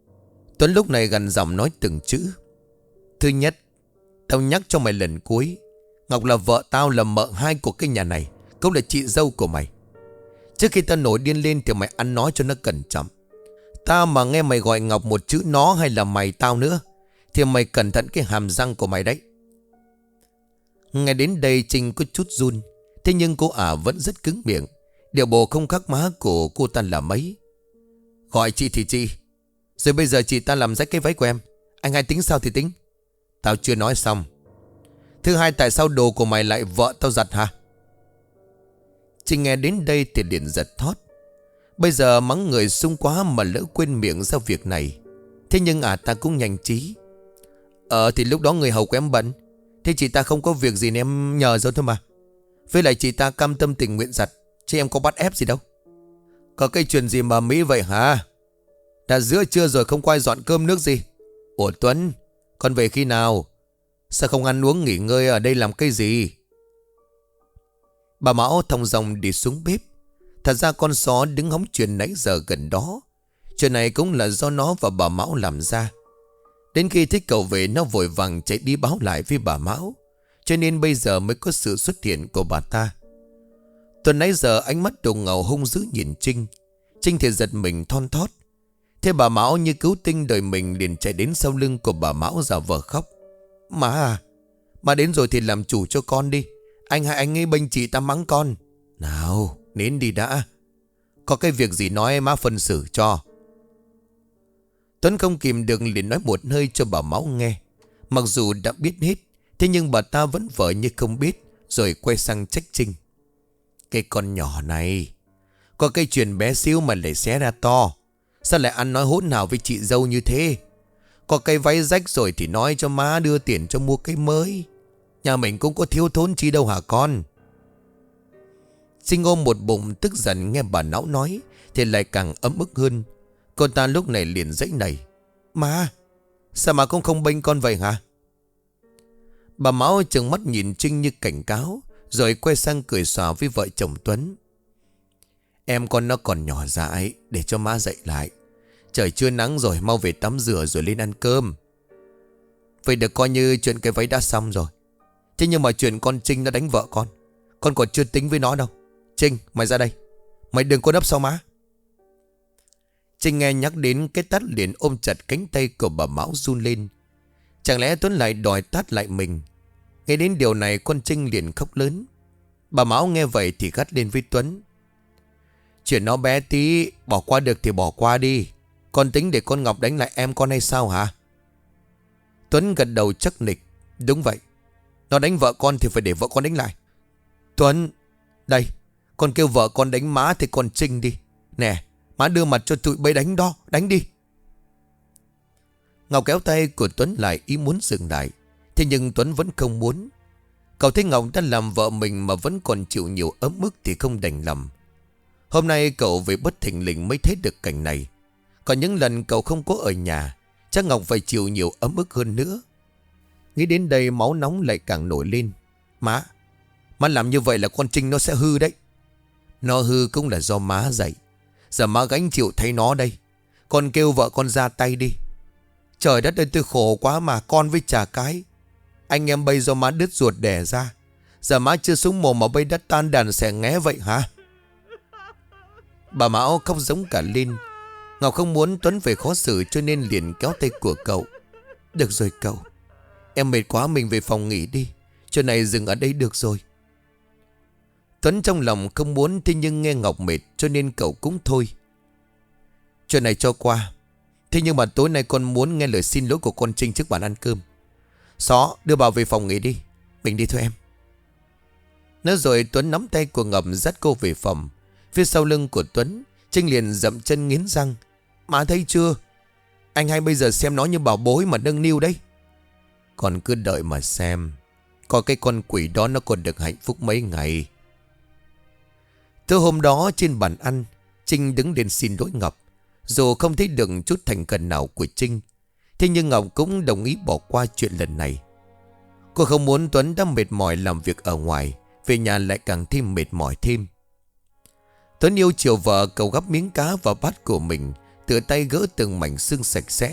Tuấn lúc này gằn giọng nói từng chữ. Thứ nhất, tao nhắc cho mày lần cuối, Ngọc là vợ tao, là mợ hai của cái nhà này, cũng là chị dâu của mày. Trước khi tao nổi điên lên thì mày ăn nói cho nó cẩn trọng. Tao mà nghe mày gọi Ngọc một chữ nó hay là mày tao nữa thì mày cẩn thận cái hàm răng của mày đấy. Nghe đến đây Trinh có chút run. Thế nhưng cô ả vẫn rất cứng miệng. Điều bộ không khác má của cô ta là mấy. Gọi chị thì chị, rồi bây giờ chị ta làm rách cái váy của em, anh hai tính sao thì tính. Tao chưa nói xong. Thứ hai, tại sao đồ của mày lại vợ tao giặt hả? Trinh nghe đến đây thì liền giật thót. Bây giờ mắng người xung quá mà lỡ quên miệng ra việc này. Thế nhưng à ta cũng nhanh trí. Ờ thì lúc đó người hầu của em bận, thế chị ta không có việc gì nên em nhờ rồi thôi mà. Với lại chị ta cam tâm tình nguyện giặt, chứ em có bắt ép gì đâu. Có cái chuyện gì mà Mỹ vậy hả? Đã giữa trưa rồi không quay dọn cơm nước gì? Ủa Tuấn, con về khi nào? Sao không ăn uống nghỉ ngơi ở đây làm cái gì? Bà Mão thong dong đi xuống bếp. Thật ra con só đứng hóng chuyện nãy giờ gần đó. Chuyện này cũng là do nó và bà Mão làm ra. Đến khi thấy cậu về, nó vội vàng chạy đi báo lại với bà Mão, cho nên bây giờ mới có sự xuất hiện của bà ta. Tuần nãy giờ ánh mắt đồ ngầu hung dữ nhìn Trinh. Trinh thì giật mình thon thót. Thế bà Mão như cứu tinh đời mình liền chạy đến sau lưng của bà Mão giả vờ khóc. Má à, má đến rồi thì làm chủ cho con đi. Anh hai anh ấy bênh chị ta mắng con. Nào, nín đi đã. Có cái việc gì nói má phân xử cho. Tuấn không kìm được liền nói một hơi cho bà Mão nghe. Mặc dù đã biết hết, thế nhưng bà ta vẫn vờ như không biết, rồi quay sang trách Trinh. Cái con nhỏ này, có cái chuyện bé xíu mà lại xé ra to. Sao lại ăn nói hỗn hào với chị dâu như thế? Có cái váy rách rồi thì nói cho má đưa tiền cho mua cái mới. Nhà mình cũng có thiếu thốn chi đâu hả con? Trinh ôm một bụng tức giận nghe bà Não nói thì lại càng ấm ức hơn. Cô ta lúc này liền dãy nảy. Má, sao mà cũng không bênh con vậy hả? Bà Mão trừng mắt nhìn Trinh như cảnh cáo, rồi quay sang cười xòa với vợ chồng Tuấn. Em con nó còn nhỏ dại, để cho má dạy lại. Trời chưa nắng rồi, mau về tắm rửa rồi lên ăn cơm. Vậy được coi như chuyện cái váy đã xong rồi. Thế nhưng mà chuyện con Trinh nó đánh vợ con, con còn chưa tính với nó đâu. Trinh, mày ra đây. Mày đừng có nấp sau má. Trinh nghe nhắc đến cái tát liền ôm chặt cánh tay của bà Mão run lên. Chẳng lẽ Tuấn lại đòi tát lại mình? Nghe đến điều này con Trinh liền khóc lớn. Bà Mão nghe vậy thì gắt lên với Tuấn. Chuyện nó bé tí, bỏ qua được thì bỏ qua đi. Con tính để con Ngọc đánh lại em con hay sao hả? Tuấn gật đầu chắc nịch. Đúng vậy, nó đánh vợ con thì phải để vợ con đánh lại. Tuấn, đây, con kêu vợ con đánh má thì con Trinh đi. Nè, má đưa mặt cho tụi bay đánh đó, đánh đi. Ngọc kéo tay của Tuấn lại, ý muốn dừng lại. Thế nhưng Tuấn vẫn không muốn. Cậu thấy Ngọc đã làm vợ mình mà vẫn còn chịu nhiều ấm ức thì không đành lòng. Hôm nay cậu về bất thình lình mới thấy được cảnh này. Còn những lần cậu không có ở nhà, chắc Ngọc phải chịu nhiều ấm ức hơn nữa. Nghĩ đến đây máu nóng lại càng nổi lên. Má, má làm như vậy là con Trinh nó sẽ hư đấy. Nó hư cũng là do má dạy. Giờ má gánh chịu thấy nó đây. Con kêu vợ con ra tay đi. Trời đất ơi, tôi khổ quá mà, con với chả cái. Anh em bây do má đứt ruột đẻ ra. Giờ má chưa súng mồm mà bây đã tan đàn xẻ nghé vậy hả? Bà Mão khóc giống cả lên. Ngọc không muốn Tuấn về khó xử cho nên liền kéo tay của cậu. Được rồi cậu, em mệt quá, mình về phòng nghỉ đi. Chuyện này dừng ở đây được rồi. Tuấn trong lòng không muốn, thế nhưng nghe Ngọc mệt cho nên cậu cũng thôi. Chuyện này cho qua. Thế nhưng mà tối nay con muốn nghe lời xin lỗi của con Trinh trước bàn ăn cơm. Xó, đưa bà về phòng nghỉ đi. Mình đi thôi em. Nói rồi Tuấn nắm tay của Ngọc dắt cô về phòng. Phía sau lưng của Tuấn, Trinh liền dậm chân nghiến răng. Má thấy chưa, anh hai bây giờ xem nó như bảo bối mà nâng niu đấy. Còn cứ đợi mà xem. Có cái con quỷ đó nó còn được hạnh phúc mấy ngày. Từ hôm đó trên bàn ăn, Trinh đứng lên xin lỗi Ngọc. Dù không thấy được chút thành cần nào của Trinh, thế nhưng Ngọc cũng đồng ý bỏ qua chuyện lần này. Cô không muốn Tuấn đã mệt mỏi làm việc ở ngoài, về nhà lại càng thêm mệt mỏi thêm. Tuấn yêu chiều vợ, cậu gắp miếng cá vào bát của mình, tự tay gỡ từng mảnh xương sạch sẽ,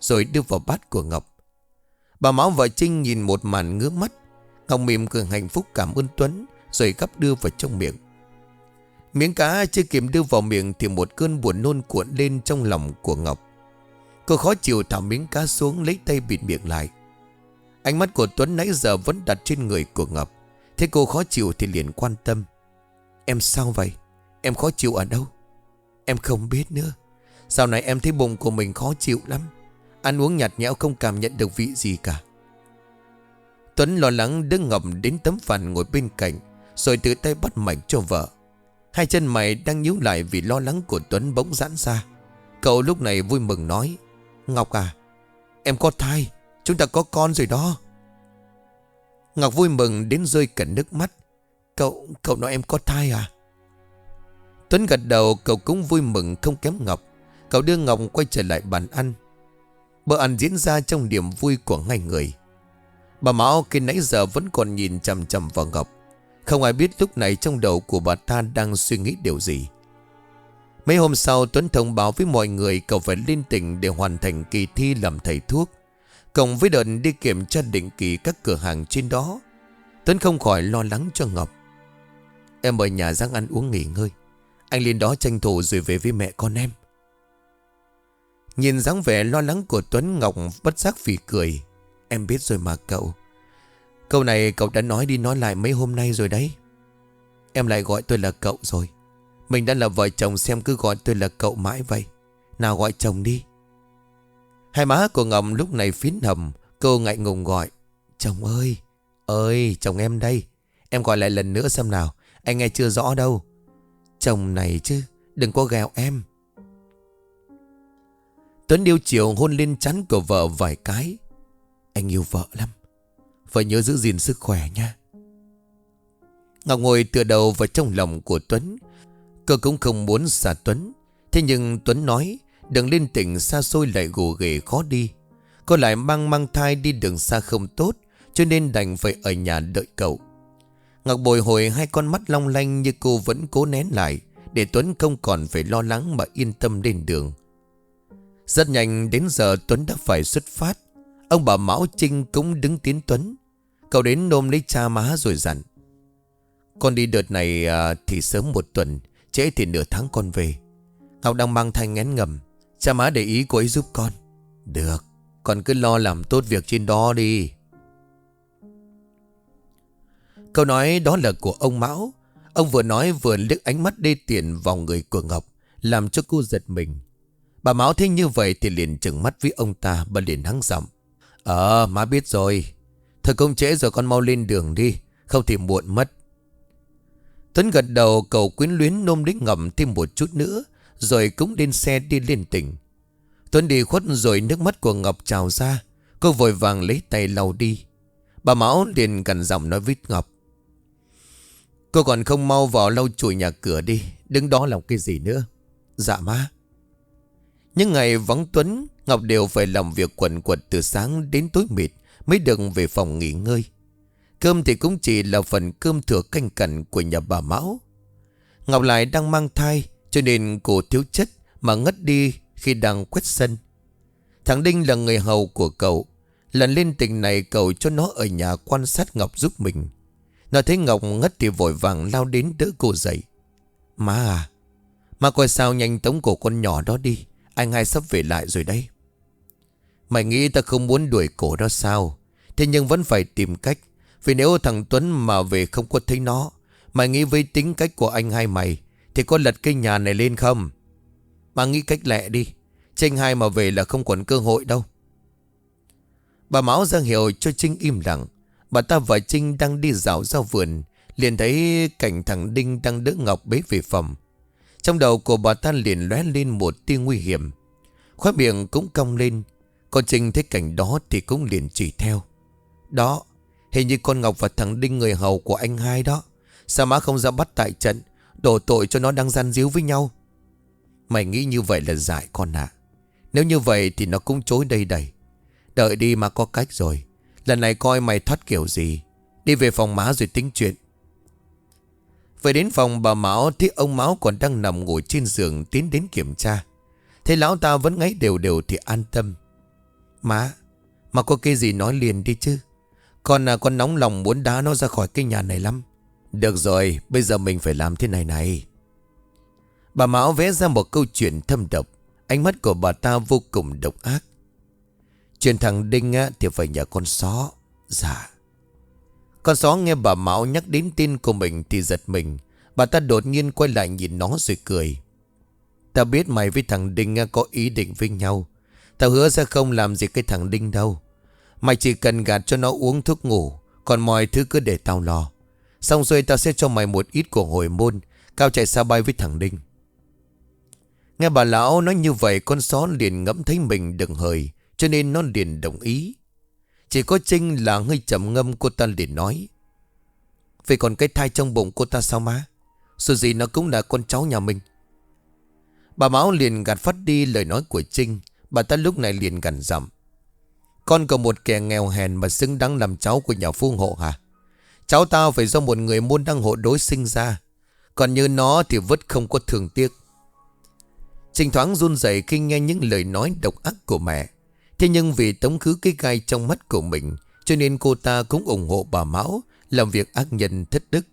rồi đưa vào bát của Ngọc. Bà Mão và Trinh nhìn một màn ngứa mắt. Ngọc mỉm cười hạnh phúc cảm ơn Tuấn, rồi gắp đưa vào trong miệng. Miếng cá chưa kịp đưa vào miệng thì một cơn buồn nôn cuộn lên trong lòng của Ngọc. Cô khó chịu thả miếng cá xuống, lấy tay bịt miệng lại. Ánh mắt của Tuấn nãy giờ vẫn đặt trên người của Ngọc. Thế cô khó chịu thì liền quan tâm. Em sao vậy? Em khó chịu ở đâu? Em không biết nữa. Dạo này em thấy bụng của mình khó chịu lắm. Ăn uống nhạt nhẽo không cảm nhận được vị gì cả. Tuấn lo lắng đưa Ngọc đến tấm phản ngồi bên cạnh, rồi tự tay bắt mạch cho vợ. Hai chân mày đang nhíu lại vì lo lắng của Tuấn bỗng giãn ra. Cậu lúc này vui mừng nói: Ngọc à, em có thai. Chúng ta có con rồi đó. Ngọc vui mừng đến rơi cả nước mắt. Cậu, cậu nói em có thai à? Tuấn gật đầu, cậu cũng vui mừng không kém Ngọc. Cậu đưa Ngọc quay trở lại bàn ăn. Bữa ăn diễn ra trong niềm vui của hai người. Bà Mão khi nãy giờ vẫn còn nhìn chằm chằm vào Ngọc. Không ai biết lúc này trong đầu của bà ta đang suy nghĩ điều gì. Mấy hôm sau, Tuấn thông báo với mọi người cậu phải lên tỉnh để hoàn thành kỳ thi làm thầy thuốc, cộng với đợt đi kiểm tra định kỳ các cửa hàng trên đó. Tuấn không khỏi lo lắng cho Ngọc. Em ở nhà ráng ăn uống nghỉ ngơi, anh lên đó tranh thủ rồi về với mẹ con em. Nhìn dáng vẻ lo lắng của Tuấn, Ngọc bất giác phì cười. Em biết rồi mà cậu. Câu này cậu đã nói đi nói lại mấy hôm nay rồi đấy. Em lại gọi tôi là cậu rồi. Mình đã là vợ chồng, xem cứ gọi tôi là cậu mãi vậy. Nào gọi chồng đi. Hai má của Ngọc lúc này phím hầm. Cô ngại ngùng gọi: Chồng ơi. Ơi chồng em đây. Em gọi lại lần nữa xem nào. Anh nghe chưa rõ đâu. Chồng này chứ, đừng có ghẹo em. Tuấn yêu chiều hôn lên trán của vợ vài cái. Anh yêu vợ lắm, phải nhớ giữ gìn sức khỏe nha. Ngọc ngồi tựa đầu vào trong lòng của Tuấn. Cô cũng không muốn xa Tuấn. Thế nhưng Tuấn nói đừng lên tỉnh xa xôi lại gồ ghề khó đi. Cô lại mang mang thai, đi đường xa không tốt, cho nên đành phải ở nhà đợi cậu. Ngọc bồi hồi, hai con mắt long lanh như cô vẫn cố nén lại, để Tuấn không còn phải lo lắng mà yên tâm lên đường. Rất nhanh đến giờ Tuấn đã phải xuất phát. Ông bà Mão, Trinh cũng đứng tiến Tuấn. Cậu đến ôm lấy cha má rồi dặn: Con đi đợt này à, thì sớm một tuần, trễ thì nửa tháng con về. Ngọc đang mang thai ngén ngầm, cha má để ý cô ấy giúp con. Được, con cứ lo làm tốt việc trên đó đi. Câu nói đó là của ông Mão. Ông vừa nói vừa liếc ánh mắt đê tiện vào người của Ngọc, làm cho cô giật mình. Bà Mão thấy như vậy thì liền trừng mắt với ông ta. Bà liền hắng giọng: Ờ má biết rồi. Thôi cũng trễ rồi, con mau lên đường đi, không thì muộn mất. Tuấn gật đầu, cậu quyến luyến nôm lấy Ngọc thêm một chút nữa, rồi cũng lên xe đi lên tỉnh. Tuấn đi khuất rồi nước mắt của Ngọc trào ra. Cô vội vàng lấy tay lau đi. Bà Mão liền gằn giọng nói với Ngọc: Cô còn không mau vào lau chùi nhà cửa đi, đứng đó làm cái gì nữa. Dạ má. Những ngày vắng Tuấn, Ngọc đều phải làm việc quần quật từ sáng đến tối mịt mới được về phòng nghỉ ngơi. Cơm thì cũng chỉ là phần cơm thừa canh cằn của nhà bà Mão. Ngọc lại đang mang thai, cho nên cô thiếu chất mà ngất đi khi đang quét sân. Thằng Đinh là người hầu của cậu. Lần lên tỉnh này cậu cho nó ở nhà quan sát Ngọc giúp mình. Nó thấy Ngọc ngất thì vội vàng lao đến đỡ cô dậy. Má à, má coi sao nhanh tống cổ con nhỏ đó đi, anh hai sắp về lại rồi đây. Mày nghĩ ta không muốn đuổi cổ đó sao? Thế nhưng vẫn phải tìm cách. Vì nếu thằng Tuấn mà về không có thấy nó, mày nghĩ với tính cách của anh hai mày thì có lật cái nhà này lên không? Mà nghĩ cách lẹ đi, Trinh hai mà về là không còn cơ hội đâu. Bà Mão ra hiệu cho Trinh im lặng. Bà ta và Trinh đang đi dạo ra vườn, liền thấy cảnh thằng Đinh đang đỡ Ngọc bế về phòng. Trong đầu của bà ta liền lóe lên một tia nguy hiểm. Khóe miệng cũng cong lên. Còn Trinh thấy cảnh đó thì cũng liền chỉ theo. Đó, hình như con Ngọc và thằng Đinh người hầu của anh hai đó. Sao má không ra bắt tại trận, đổ tội cho nó đang gian díu với nhau? Mày nghĩ như vậy là dại con ạ. Nếu như vậy thì nó cũng chối đây đầy. Đợi đi mà có cách rồi. Lần này coi mày thoát kiểu gì. Đi về phòng má rồi tính chuyện. Về đến phòng bà Mão thấy ông Mão còn đang nằm ngồi trên giường, tiến đến kiểm tra. Thấy lão ta vẫn ngáy đều đều thì an tâm. Má, mà có cái gì nói liền đi chứ. Con à, con nóng lòng muốn đá nó ra khỏi cái nhà này lắm. Được rồi, bây giờ mình phải làm thế này này. Bà Mão vẽ ra một câu chuyện thâm độc. Ánh mắt của bà ta vô cùng độc ác. Chuyện thằng Đinh á, thì phải nhờ con Xó. Dạ. Con Xó nghe bà Mão nhắc đến tên của mình thì giật mình. Bà ta đột nhiên quay lại nhìn nó rồi cười. Ta biết mày với thằng Đinh á, có ý định với nhau. Tao hứa sẽ không làm gì cái thằng Đinh đâu. Mày chỉ cần gạt cho nó uống thuốc ngủ. Còn mọi thứ cứ để tao lo. Xong rồi tao sẽ cho mày một ít của hồi môn. Cao chạy xa bay với thằng Đinh. Nghe bà lão nói như vậy, con Xó liền ngẫm thấy mình đừng hời, cho nên nó liền đồng ý. Chỉ có Trinh là hơi trầm ngâm, cô ta liền nói. Vậy còn cái thai trong bụng cô ta sao má? Dù gì nó cũng là con cháu nhà mình. Bà Mão liền gạt phát đi lời nói của Trinh. Bà ta lúc này liền gằn giọng. Con của một kẻ nghèo hèn mà xứng đáng làm cháu của nhà phú hộ hả? Cháu tao phải do một người môn đăng hộ đối sinh ra. Còn như nó thì vứt không có thương tiếc. Trinh thoáng run rẩy khi nghe những lời nói độc ác của mẹ. Thế nhưng vì tống khứ cái gai trong mắt của mình, cho nên cô ta cũng ủng hộ bà Mão làm việc ác nhân thất đức.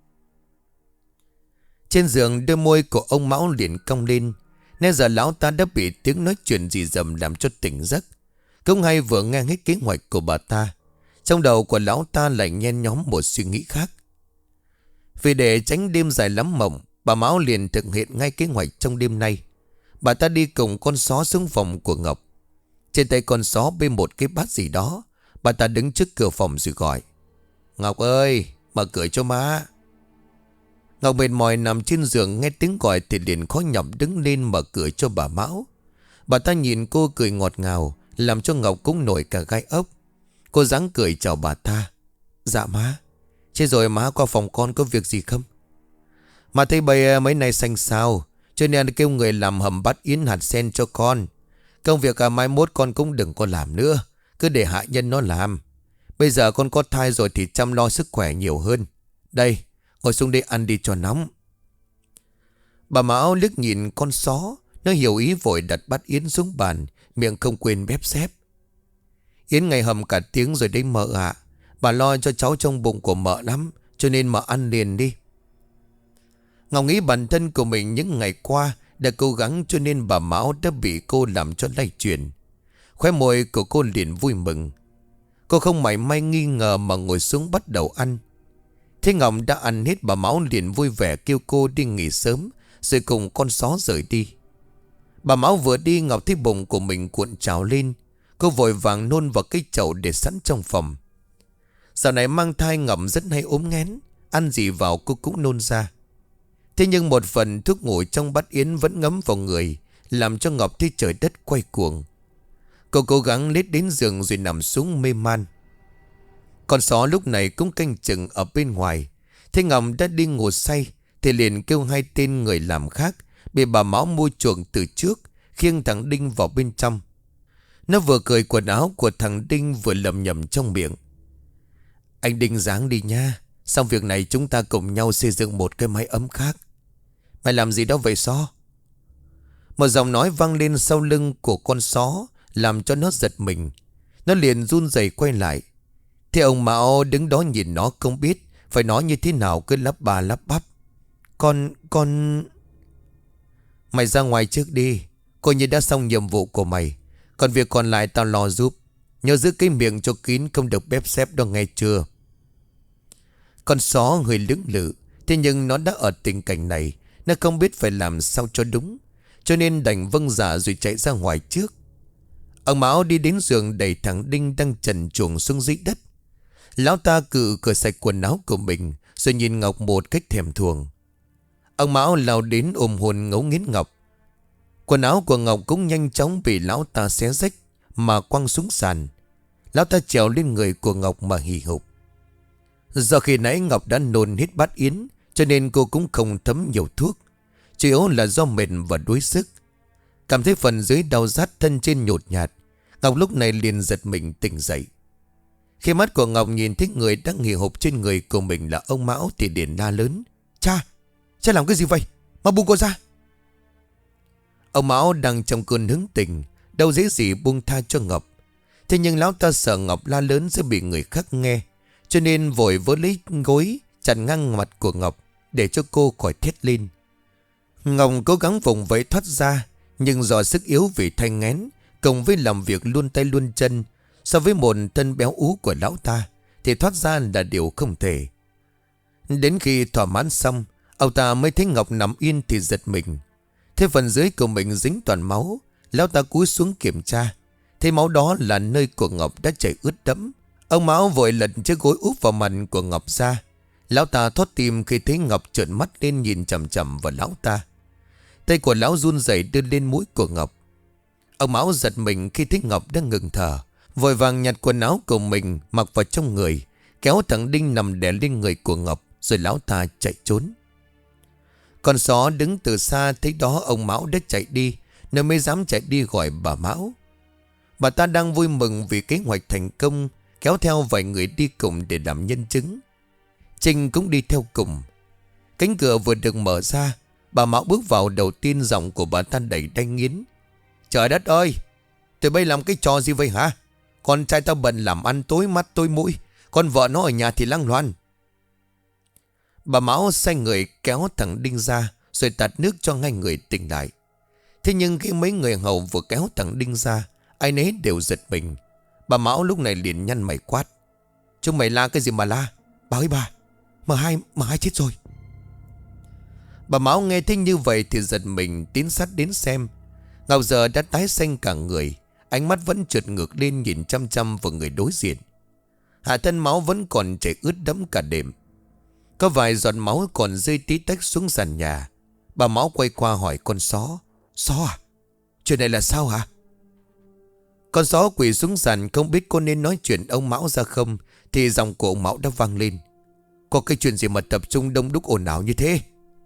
Trên giường đôi môi của ông Mão liền cong lên. Nên giờ lão ta đã bị tiếng nói chuyện gì dầm làm cho tỉnh giấc. Không hay vừa nghe hết kế hoạch của bà ta. Trong đầu của lão ta lại nhen nhóm một suy nghĩ khác. Vì để tránh đêm dài lắm mộng, bà Mão liền thực hiện ngay kế hoạch trong đêm nay. Bà ta đi cùng con Xó xuống phòng của Ngọc. Trên tay con Xó bê một cái bát gì đó. Bà ta đứng trước cửa phòng rồi gọi. Ngọc ơi, mở cửa cho má. Ngọc mệt mỏi nằm trên giường, nghe tiếng gọi thì liền khó nhọc đứng lên mở cửa cho bà Mão. Bà ta nhìn cô cười ngọt ngào, làm cho Ngọc cũng nổi cả gai ốc. Cô dáng cười chào bà ta. Dạ má. Thế rồi má qua phòng con có việc gì không? Mà thấy bầy mấy nay xanh xao, cho nên kêu người làm hầm bát yến hạt sen cho con. Công việc à, mai mốt con cũng đừng có làm nữa, cứ để hạ nhân nó làm. Bây giờ con có thai rồi thì chăm lo sức khỏe nhiều hơn. Đây, ngồi xuống đây ăn đi cho nóng. Bà Mão liếc nhìn con Xó. Nó hiểu ý vội đặt bát yến xuống bàn, miệng không quên bép xép. Yến ngày hầm cả tiếng rồi đấy mợ ạ. Bà lo cho cháu trong bụng của mợ lắm, cho nên mợ ăn liền đi. Ngọc nghĩ bản thân của mình những ngày qua đã cố gắng, cho nên bà Mão đã bị cô làm cho lay chuyển. Khóe môi của cô liền vui mừng. Cô không mảy may nghi ngờ mà ngồi xuống bắt đầu ăn. Thế Ngọc đã ăn hết, bà Mão liền vui vẻ kêu cô đi nghỉ sớm, rồi cùng con Xó rời đi. Bà Mão vừa đi, Ngọc thấy bụng của mình cuộn trào lên. Cô vội vàng nôn vào cái chậu để sẵn trong phòng. Dạo này mang thai Ngọc rất hay ốm nghén, ăn gì vào cô cũng nôn ra. Thế nhưng một phần thuốc ngủ trong bát yến vẫn ngấm vào người, làm cho Ngọc thấy trời đất quay cuồng. Cô cố gắng lết đến giường rồi nằm xuống mê man. Con Xó lúc này cũng canh chừng ở bên ngoài. Thế Ngọc đã đi ngủ say thì liền kêu hai tên người làm khác bị bà Mão mua chuộc từ trước, khiêng thằng Đinh vào bên trong. Nó vừa cởi quần áo của thằng Đinh vừa lầm nhầm trong miệng. Anh Đinh ráng đi nha, xong việc này chúng ta cùng nhau xây dựng một cái mái ấm khác. Mày làm gì đó vậy Xó? Một giọng nói vang lên sau lưng của con Xó, làm cho nó giật mình. Nó liền run rẩy quay lại. Thế ông Mão đứng đó nhìn nó không biết phải nói như thế nào, cứ lắp bà lắp bắp. Con, con... Mày ra ngoài trước đi, coi như đã xong nhiệm vụ của mày. Còn việc còn lại tao lo giúp. Nhớ giữ cái miệng cho kín, không được bép xép đó nghe chưa? Con Xó hơi lưỡng lự. Thế nhưng nó đã ở tình cảnh này, nó không biết phải làm sao cho đúng, cho nên đành vâng dạ rồi chạy ra ngoài trước. Ông Mão đi đến giường đẩy thằng Đinh đang trần truồng xuống dưới đất. Lão ta cự cởi sạch quần áo của mình, rồi nhìn Ngọc một cách thèm thuồng. Ông Mão lao đến ôm hôn ngấu nghiến Ngọc. Quần áo của Ngọc cũng nhanh chóng bị lão ta xé rách mà quăng xuống sàn. Lão ta trèo lên người của Ngọc mà hì hục. Do khi nãy Ngọc đã nôn hết bát yến, cho nên cô cũng không thấm nhiều thuốc. Chủ yếu là do mệt và đuối sức. Cảm thấy phần dưới đau rát, thân trên nhột nhạt, Ngọc lúc này liền giật mình tỉnh dậy. Khi mắt của Ngọc nhìn thấy người đang hì hục trên người của mình là ông Mão thì liền la lớn. Cha, cha làm cái gì vậy? Mau buông cô ra. Ông Mão đang trong cơn hứng tình, đâu dễ gì buông tha cho Ngọc. Thế nhưng lão ta sợ Ngọc la lớn sẽ bị người khác nghe, cho nên vội vớ lấy gối chặn ngang mặt của Ngọc để cho cô khỏi thét lên. Ngọc cố gắng vùng vẫy thoát ra, nhưng do sức yếu vì thanh nghén cộng với làm việc luôn tay luôn chân, so với một thân béo ú của lão ta thì thoát ra là điều không thể. Đến khi thỏa mãn xong, ông ta mới thấy Ngọc nằm yên thì giật mình. Thế phần dưới của mình dính toàn máu. Lão ta cúi xuống kiểm tra, thấy máu đó là nơi của Ngọc đã chảy ướt đẫm. Ông Mão vội lật chiếc gối úp vào mặt của Ngọc ra. Lão ta thót tim khi thấy Ngọc trợn mắt lên nhìn chằm chằm vào lão ta. Tay của lão run rẩy đưa lên mũi của Ngọc. Ông Mão giật mình khi thấy Ngọc đang ngừng thở, vội vàng nhặt quần áo của mình mặc vào trong người, kéo thằng Đinh nằm đè lên người của Ngọc, rồi lão ta chạy trốn. Con só đứng từ xa thấy đó ông Mão đã chạy đi, nên mới dám chạy đi gọi bà Mão. Bà ta đang vui mừng vì kế hoạch thành công, kéo theo vài người đi cùng để làm nhân chứng. Trinh cũng đi theo cùng. Cánh cửa vừa được mở ra, bà Mão bước vào. Đầu tiên giọng của bà ta đầy đanh nghiến: "Trời đất ơi, tụi bay làm cái trò gì vậy hả? Con trai tao bận làm ăn tối mắt tối mũi, con vợ nó ở nhà thì lăng loàn." Bà Mão sai người kéo thằng Đinh ra, rồi tạt nước cho ngay người tỉnh lại. Thế nhưng khi mấy người hầu vừa kéo thằng Đinh ra, ai nấy đều giật mình. Bà Mão lúc này liền nhăn mày quát: "Chúng mày la cái gì mà la? Bà ơi bà, mà hai, mà hai chết rồi." Bà Mão nghe thấy như vậy thì giật mình tiến sát đến xem. Ngọc giờ đã tái xanh cả người, ánh mắt vẫn trượt ngược lên nhìn chăm chăm vào người đối diện. Hạ thân máu vẫn còn chảy ướt đẫm cả đệm, có vài giọt máu còn rơi tí tách xuống sàn nhà. Bà Mão quay qua hỏi con só: "Só à, chuyện này là sao hả?" Con só quỳ xuống sàn không biết có nên nói chuyện ông Mão ra không, thì giọng của ông Mão đã vang lên: "Có cái chuyện gì mà tập trung đông đúc ồn ào như thế?"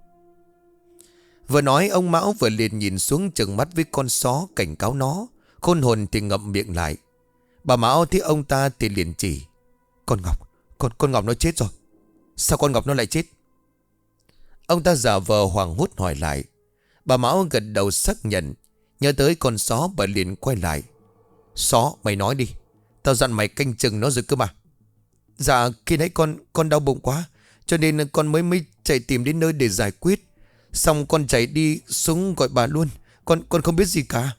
Vừa nói ông Mão vừa liền nhìn xuống trừng mắt với con só cảnh cáo nó. Khôn hồn thì ngậm miệng lại. Bà Mão thấy ông ta thì liền chỉ: "Con Ngọc, con con Ngọc nó chết rồi." "Sao con Ngọc nó lại chết?" Ông ta giả vờ hoảng hốt hỏi lại. Bà Mão gật đầu xác nhận. Nhớ tới con só, bà liền quay lại: "Só, mày nói đi, tao dặn mày canh chừng nó rồi cơ mà." "Dạ, khi nãy con con đau bụng quá, cho nên con mới mới chạy tìm đến nơi để giải quyết. Xong con chạy đi xuống gọi bà luôn. Con con không biết gì cả."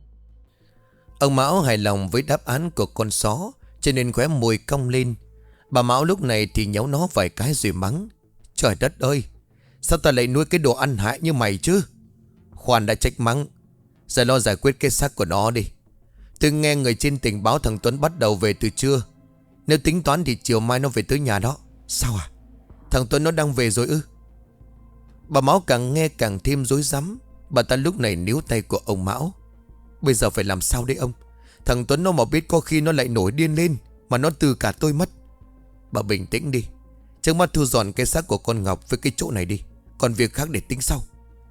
Ông Mão hài lòng với đáp án của con só, cho nên khóe môi cong lên. Bà Mão lúc này thì nhéo nó vài cái rồi mắng: "Trời đất ơi, sao ta lại nuôi cái đồ ăn hại như mày chứ?" "Khoan đã trách mắng, giờ lo giải quyết cái xác của nó đi. Tôi nghe người trên tỉnh báo thằng Tuấn bắt đầu về từ trưa. Nếu tính toán thì chiều mai nó về tới nhà đó." "Sao à? Thằng Tuấn nó đang về rồi ư?" Bà Mão càng nghe càng thêm rối rắm. Bà ta lúc này níu tay của ông Mão: "Bây giờ phải làm sao đấy ông? Thằng Tuấn nó mà biết có khi nó lại nổi điên lên, mà nó từ cả tôi mất. Bà bình tĩnh đi, trước mắt thu dọn cái xác của con Ngọc với cái chỗ này đi, còn việc khác để tính sau."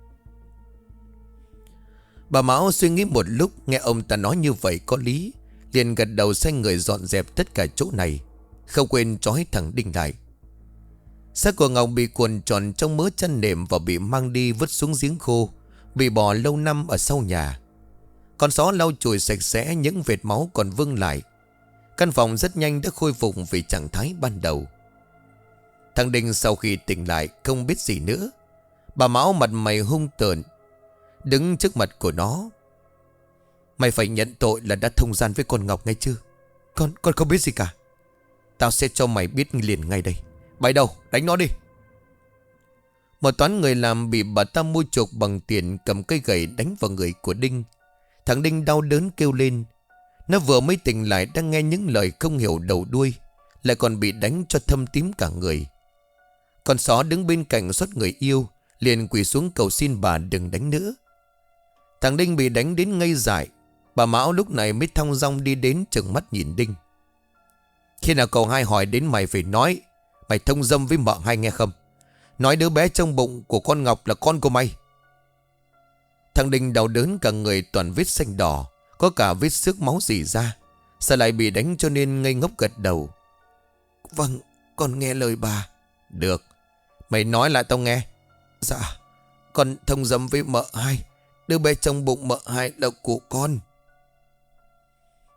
Bà Mão suy nghĩ một lúc, nghe ông ta nói như vậy có lý, liền gật đầu sai người dọn dẹp tất cả chỗ này, không quên trói thằng Đinh lại. Xác của Ngọc bị cuộn tròn trong mớ chăn nệm và bị mang đi vứt xuống giếng khô, bị bỏ lâu năm ở sau nhà. Con só lau chùi sạch sẽ những vệt máu còn vương lại. Căn phòng rất nhanh đã khôi phục về trạng thái ban đầu. Thằng Đinh sau khi tỉnh lại không biết gì nữa. Bà Mão mặt mày hung tợn đứng trước mặt của nó: "Mày phải nhận tội là đã thông gian với con Ngọc nghe chưa? Con con không biết gì cả. Tao sẽ cho mày biết liền ngay đây. Bày đâu, đánh nó đi." Một toán người làm bị bà ta mua chuộc bằng tiền cầm cây gậy đánh vào người của Đinh. Thằng Đinh đau đớn kêu lên. Nó vừa mới tỉnh lại đang nghe những lời không hiểu đầu đuôi, lại còn bị đánh cho thâm tím cả người. Con só đứng bên cạnh xót người yêu, liền quỳ xuống cầu xin bà đừng đánh nữa. Thằng Đinh bị đánh đến ngây dại. Bà Mão lúc này mới thong dong đi đến trừng mắt nhìn Đinh: "Khi nào cậu hai hỏi đến mày phải nói mày thông dâm với mợ hai nghe không? Nói đứa bé trong bụng của con Ngọc là con của mày." Thằng Đinh đau đớn cả người toàn vết xanh đỏ, có cả vết xước máu rỉ ra. Sao lại bị đánh cho nên ngây ngốc gật đầu: "Vâng, con nghe lời bà." "Được, mày nói lại tao nghe." "Dạ, con thông dâm với mợ hai. Đứa bé trong bụng mợ hai là của con."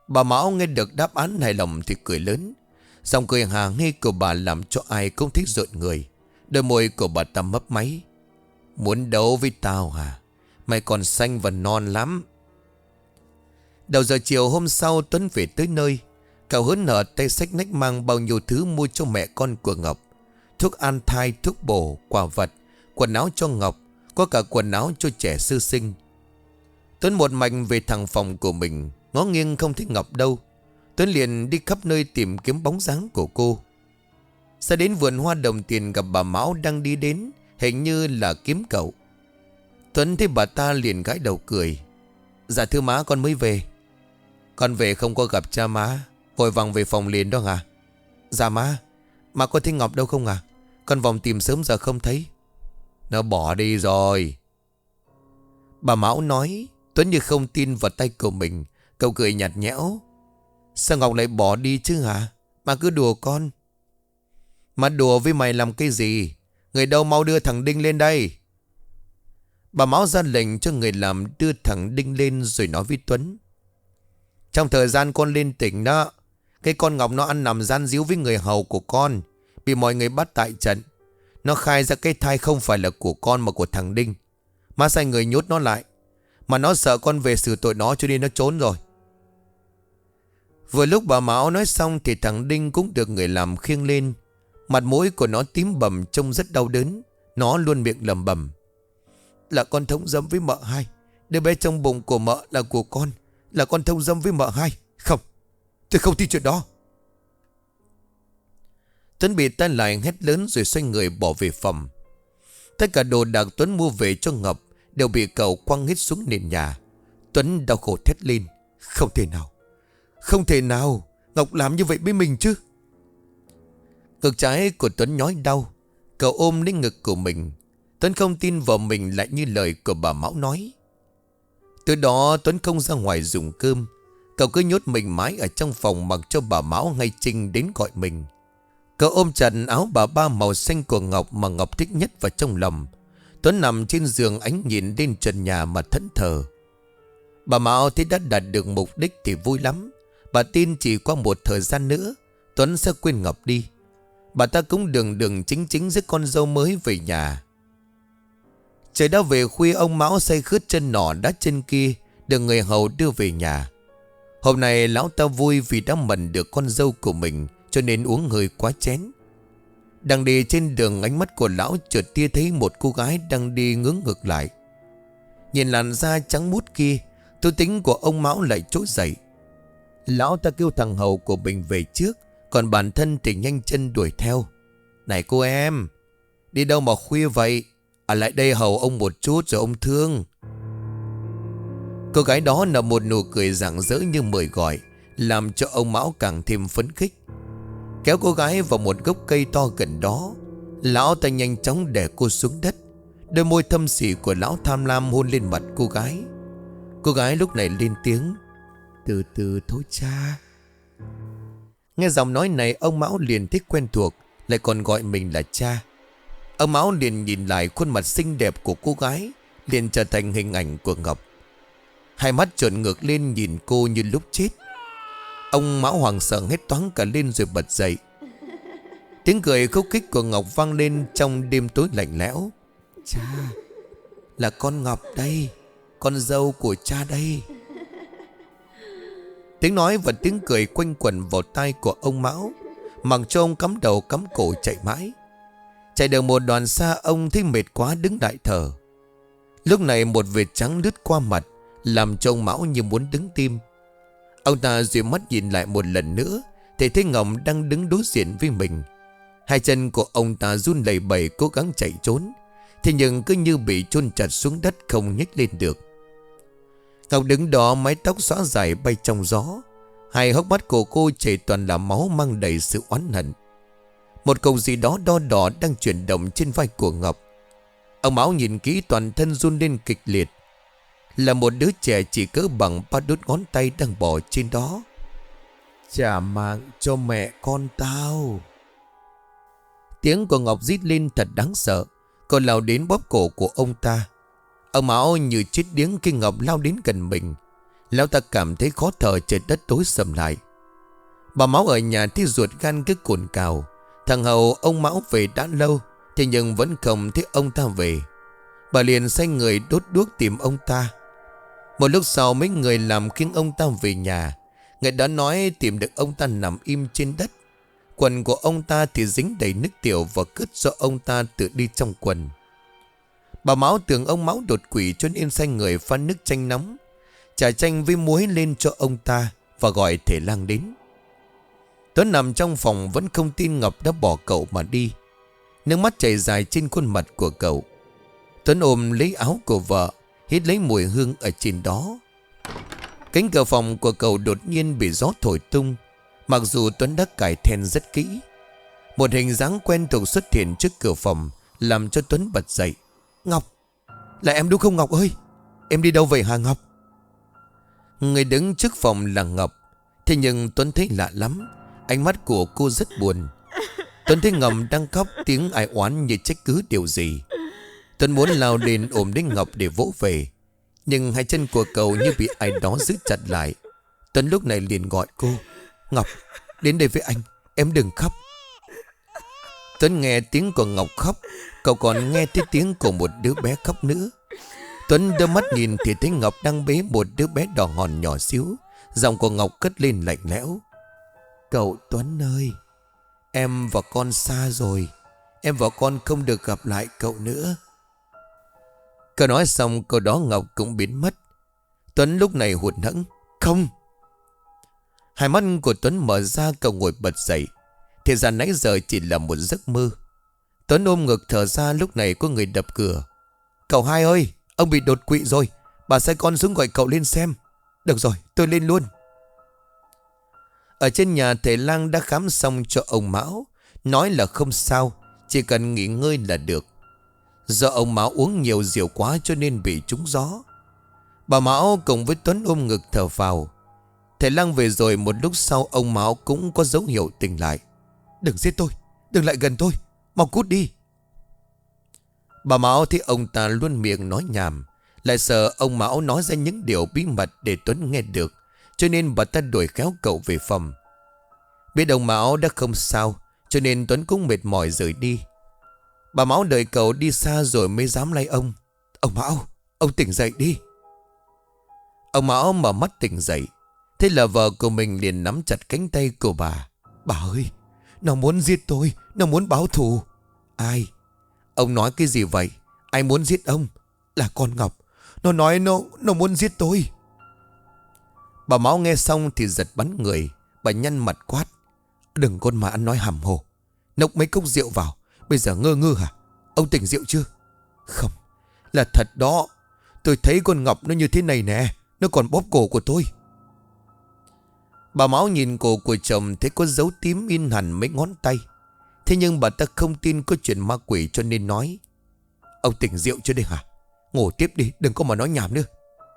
Bà Mão nghe được đáp án hài lòng thì cười lớn. Giọng cười hà nghi của bà làm cho ai cũng thích rợn người. Đôi môi của bà ta mấp máy. Muốn đấu với tao hả? Mày còn xanh và non lắm. Đầu giờ chiều hôm sau Tuấn về tới nơi. Cậu hớn hở tay xách nách mang bao nhiêu thứ mua cho mẹ con của Ngọc. Thuốc an thai, thuốc bổ, quà vật, quần áo cho Ngọc, có cả quần áo cho trẻ sơ sinh. Tuấn một mạch về thẳng phòng của mình. Ngó nghiêng không thấy Ngọc đâu. Tuấn liền đi khắp nơi tìm kiếm bóng dáng của cô. Ra đến vườn hoa đồng tiền gặp bà Mão đang đi đến, hình như là kiếm cậu. Tuấn thấy bà ta liền gãi đầu cười. Dạ thưa má, con mới về. Con về không có gặp cha má, vội vàng về phòng liền đó hả? Dạ má. Má có thấy Ngọc đâu không à? Con vòng tìm sớm giờ không thấy. Nó bỏ đi rồi. Bà Mão nói. Tuấn như không tin vào tay của mình. Cậu cười nhạt nhẽo. Sao Ngọc lại bỏ đi chứ hả? Má cứ đùa con. Má đùa với mày làm cái gì? Người đâu mau đưa thằng Đinh lên đây. Bà Mão ra lệnh cho người làm đưa thằng Đinh lên rồi nói với Tuấn. Trong thời gian con lên tỉnh đó, cái con Ngọc nó ăn nằm gian díu với người hầu của con, bị mọi người bắt tại trận. Nó khai ra cái thai không phải là của con mà của thằng Đinh. Má sai người nhốt nó lại, mà nó sợ con về xử tội nó cho nên nó trốn rồi. Vừa lúc bà Mão nói xong thì thằng Đinh cũng được người làm khiêng lên. Mặt mũi của nó tím bầm trông rất đau đớn. Nó luôn miệng lẩm bẩm. Là con thông dâm với mợ hai. Đứa bé trong bụng của mợ là của con. Là con thông dâm với mợ hai. Không, tôi không tin chuyện đó. Tuấn bị tay lại hét lớn rồi xoay người bỏ về phòng. Tất cả đồ đạc Tuấn mua về cho Ngọc đều bị cậu quăng hết xuống nền nhà. Tuấn đau khổ thét lên. Không thể nào, không thể nào Ngọc làm như vậy với mình chứ. Ngực trái của Tuấn nhói đau. Cậu ôm lấy ngực của mình. Tuấn không tin vào mình lại như lời của bà Mão nói. Từ đó Tuấn không ra ngoài dùng cơm. Cậu cứ nhốt mình mãi ở trong phòng, mặc cho bà Mão hay Trinh đến gọi mình. Cậu ôm chặt áo bà ba màu xanh của Ngọc mà Ngọc thích nhất vào trong lòng. Tuấn nằm trên giường ánh nhìn lên trần nhà mà thẫn thờ. Bà Mão thấy đã đạt được mục đích thì vui lắm. Bà tin chỉ qua một thời gian nữa Tuấn sẽ quên Ngọc đi. Bà ta cũng đường đường chính chính với con dâu mới về nhà. Trời đã về khuya, ông Mão say khướt chân nọ đá chân kia được người hầu đưa về nhà. Hôm nay lão ta vui vì đã mần được con dâu của mình, cho nên uống hơi quá chén. Đang đi trên đường, ánh mắt của lão chợt tia thấy một cô gái đang đi nghướng ngược lại. Nhìn làn da trắng muốt kia, thú tính của ông Mão lại trỗi dậy. Lão ta kêu thằng hầu của mình về trước, còn bản thân thì nhanh chân đuổi theo. Này cô em, đi đâu mà khuya vậy? À lại đây hầu ông một chút rồi ông thương. Cô gái đó nở một nụ cười rạng rỡ như mời gọi, làm cho ông Mão càng thêm phấn khích. Kéo cô gái vào một gốc cây to gần đó, lão ta nhanh chóng đè cô xuống đất. Đôi môi thâm sỉ của lão tham lam hôn lên mặt cô gái. Cô gái lúc này lên tiếng. Từ từ thôi cha. Nghe giọng nói này, ông Mão liền thích quen thuộc, lại còn gọi mình là cha. Ông Mão liền nhìn lại khuôn mặt xinh đẹp của cô gái, liền trở thành hình ảnh của Ngọc. Hai mắt trợn ngược lên nhìn cô như lúc chết. Ông Mão hoảng sợ hét toáng cả lên rồi bật dậy. Tiếng cười khúc khích của Ngọc vang lên trong đêm tối lạnh lẽo. Cha, là con Ngọc đây, con dâu của cha đây. Tiếng nói và tiếng cười quanh quẩn vào tai của ông Mão, mặc cho ông cắm đầu cắm cổ chạy mãi. Chạy được một đoạn xa, ông thấy mệt quá đứng lại thở. Lúc này một vệt trắng lướt qua mặt, làm cho ông Mão như muốn đứng tim. Ông ta dụi mắt nhìn lại một lần nữa, thì thấy Ngọc đang đứng đối diện với mình. Hai chân của ông ta run lẩy bẩy cố gắng chạy trốn, thế nhưng cứ như bị chôn chặt xuống đất không nhích lên được. Ngọc đứng đó, mái tóc xõa dài bay trong gió. Hai hốc mắt của cô chảy toàn là máu, mang đầy sự oán hận. Một cục gì đó đo đỏ đang chuyển động trên vai của Ngọc. Ông Mão nhìn kỹ, toàn thân run lên kịch liệt. Là một đứa trẻ chỉ cỡ bằng ba đốt ngón tay đang bò trên đó. Trả mạng cho mẹ con tao. Tiếng của Ngọc rít lên thật đáng sợ. Cô lao đến bóp cổ của ông ta. Ông Mão như chết điếng khi Ngọc lao đến gần mình. Lão ta cảm thấy khó thở, trời đất tối sầm lại. Bà Mão ở nhà thì ruột gan cứ cồn cào. Thằng Hầu ông Mão về đã lâu, thế nhưng vẫn không thấy ông ta về. Bà liền sai người đốt đuốc tìm ông ta. Một lúc sau mấy người làm khiến ông ta về nhà. Người đã nói tìm được ông ta nằm im trên đất. Quần của ông ta thì dính đầy nước tiểu và cứt do ông ta tự đi trong quần. Bà Mão tưởng ông Mão đột quỵ cho nên sai người pha nước chanh nóng, trà chanh với muối lên cho ông ta và gọi thầy lang đến. Tuấn nằm trong phòng vẫn không tin Ngọc đã bỏ cậu mà đi. Nước mắt chảy dài trên khuôn mặt của cậu. Tuấn ôm lấy áo của vợ, hít lấy mùi hương ở trên đó. Cánh cửa phòng của cậu đột nhiên bị gió thổi tung. Mặc dù Tuấn đã cài then rất kỹ, một hình dáng quen thuộc xuất hiện trước cửa phòng, làm cho Tuấn bật dậy. Ngọc, là em đúng không Ngọc ơi? Em đi đâu vậy hả Ngọc? Người đứng trước phòng là Ngọc. Thế nhưng Tuấn thấy lạ lắm. Ánh mắt của cô rất buồn. Tuấn thấy Ngọc đang khóc, tiếng ai oán như trách cứ điều gì. Tuấn muốn lao lên ôm lấy Ngọc để vỗ về, nhưng hai chân của cậu như bị ai đó giữ chặt lại. Tuấn lúc này liền gọi cô. Ngọc, đến đây với anh, em đừng khóc. Tuấn nghe tiếng của Ngọc khóc, cậu còn nghe thấy tiếng của một đứa bé khóc nữa. Tuấn đưa mắt nhìn thì thấy Ngọc đang bế một đứa bé đỏ hòn nhỏ xíu. Giọng của Ngọc cất lên lạnh lẽo. Cậu Tuấn ơi, em và con xa rồi. Em và con không được gặp lại cậu nữa. Cậu nói xong câu đó Ngọc cũng biến mất. Tuấn lúc này hụt hẫng. Không. Hai mắt của Tuấn mở ra, cậu ngồi bật dậy. Thì ra nãy giờ chỉ là một giấc mơ. Tuấn ôm ngực thở ra, lúc này có người đập cửa. Cậu hai ơi, ông bị đột quỵ rồi. Bà sai con xuống gọi cậu lên xem. Được rồi, tôi lên luôn. Ở trên nhà thầy lang đã khám xong cho ông Mão, nói là không sao, chỉ cần nghỉ ngơi là được. Do ông Mão uống nhiều rượu quá cho nên bị trúng gió. Bà Mão cùng với Tuấn ôm ngực thở vào. Thầy lang về rồi, một lúc sau ông Mão cũng có dấu hiệu tỉnh lại. Đừng giết tôi, đừng lại gần tôi, mau cút đi. Bà Mão thấy ông ta luôn miệng nói nhảm, lại sợ ông Mão nói ra những điều bí mật để Tuấn nghe được, cho nên bà ta đuổi khéo cậu về phòng. Biết ông Mão đã không sao, cho nên Tuấn cũng mệt mỏi rời đi. Bà Mão đợi cậu đi xa rồi mới dám lay ông. Ông Mão, ông tỉnh dậy đi. Ông Mão mở mắt tỉnh dậy. Thế là vợ của mình liền nắm chặt cánh tay của bà. Bà ơi, nó muốn giết tôi, nó muốn báo thù. Ai? Ông nói cái gì vậy? Ai muốn giết ông? Là con Ngọc. Nó nói nó, nó muốn giết tôi. Bà Mão nghe xong thì giật bắn người. Bà nhăn mặt quát. Đừng con mà ăn nói hàm hồ. Nốc mấy cốc rượu vào, bây giờ ngơ ngơ hả? Ông tỉnh rượu chưa? Không, là thật đó. Tôi thấy con Ngọc nó như thế này nè, nó còn bóp cổ của tôi. Bà Mão nhìn cổ của chồng thấy có dấu tím in hẳn mấy ngón tay. Thế nhưng bà ta không tin có chuyện ma quỷ cho nên nói. Ông tỉnh rượu chưa đây hả? Ngủ tiếp đi, đừng có mà nói nhảm nữa.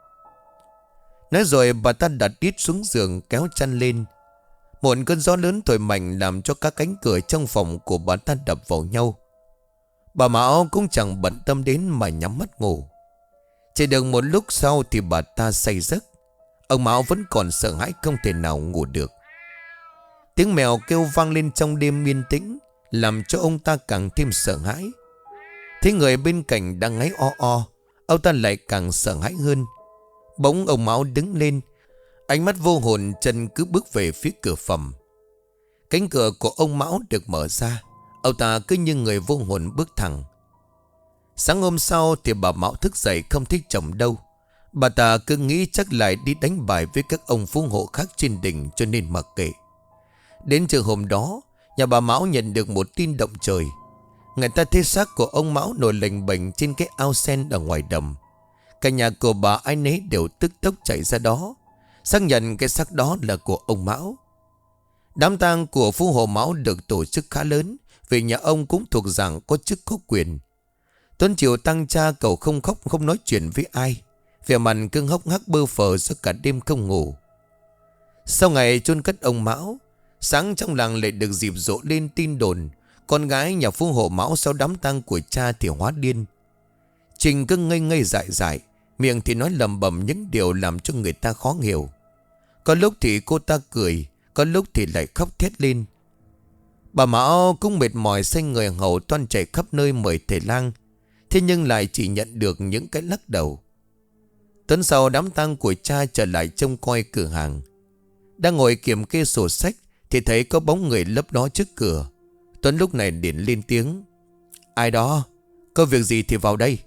Nói rồi bà ta đặt đít xuống giường, kéo chăn lên. Một cơn gió lớn thổi mạnh làm cho các cánh cửa trong phòng của bà ta đập vào nhau. Bà Mão cũng chẳng bận tâm đến mà nhắm mắt ngủ. Chỉ được một lúc sau thì bà ta say giấc. Ông Mão vẫn còn sợ hãi không thể nào ngủ được. Tiếng mèo kêu vang lên trong đêm yên tĩnh, làm cho ông ta càng thêm sợ hãi. Thấy người bên cạnh đang ngáy o o, ông ta lại càng sợ hãi hơn. Bỗng ông Mão đứng lên, ánh mắt vô hồn, chân cứ bước về phía cửa phòng. Cánh cửa của ông Mão được mở ra, ông ta cứ như người vô hồn bước thẳng. Sáng hôm sau thì bà Mão thức dậy không thích chồng đâu. Bà ta cứ nghĩ chắc lại đi đánh bài với các ông phú hộ khác trên đỉnh cho nên mặc kệ. Đến trưa hôm đó, nhà bà Mão nhận được một tin động trời. Người ta thấy xác của ông Mão nổi lềnh bềnh trên cái ao sen ở ngoài đầm. Cả nhà của bà ai nấy đều tức tốc chạy ra đó, xác nhận cái xác đó là của ông Mão. Đám tang của phú hộ Mão được tổ chức khá lớn, vì nhà ông cũng thuộc dạng có chức có quyền. Tuấn chiều tang cha cậu không khóc không nói chuyện với ai, vẻ mặt cứ hốc hác bơ phờ suốt cả đêm không ngủ. Sau ngày chôn cất ông Mão, sáng trong làng lại được dịp rộ lên tin đồn con gái nhà phú hộ Mão sau đám tang của cha thì hóa điên. Trình cứ ngây ngây dại dại, Miệng thì nói lầm bầm những điều làm cho người ta khó hiểu. Có lúc thì cô ta cười, có lúc thì lại khóc thét lên. Bà Mão cũng mệt mỏi xanh người hầu toan chạy khắp nơi mời thầy lang. Thế nhưng lại chỉ nhận được những cái lắc đầu. Tuấn sau đám tang của cha trở lại trông coi cửa hàng. Đang ngồi kiểm kê sổ sách thì thấy có bóng người lấp đó trước cửa. Tuấn lúc này liền lên tiếng. Ai đó? Có việc gì thì vào đây.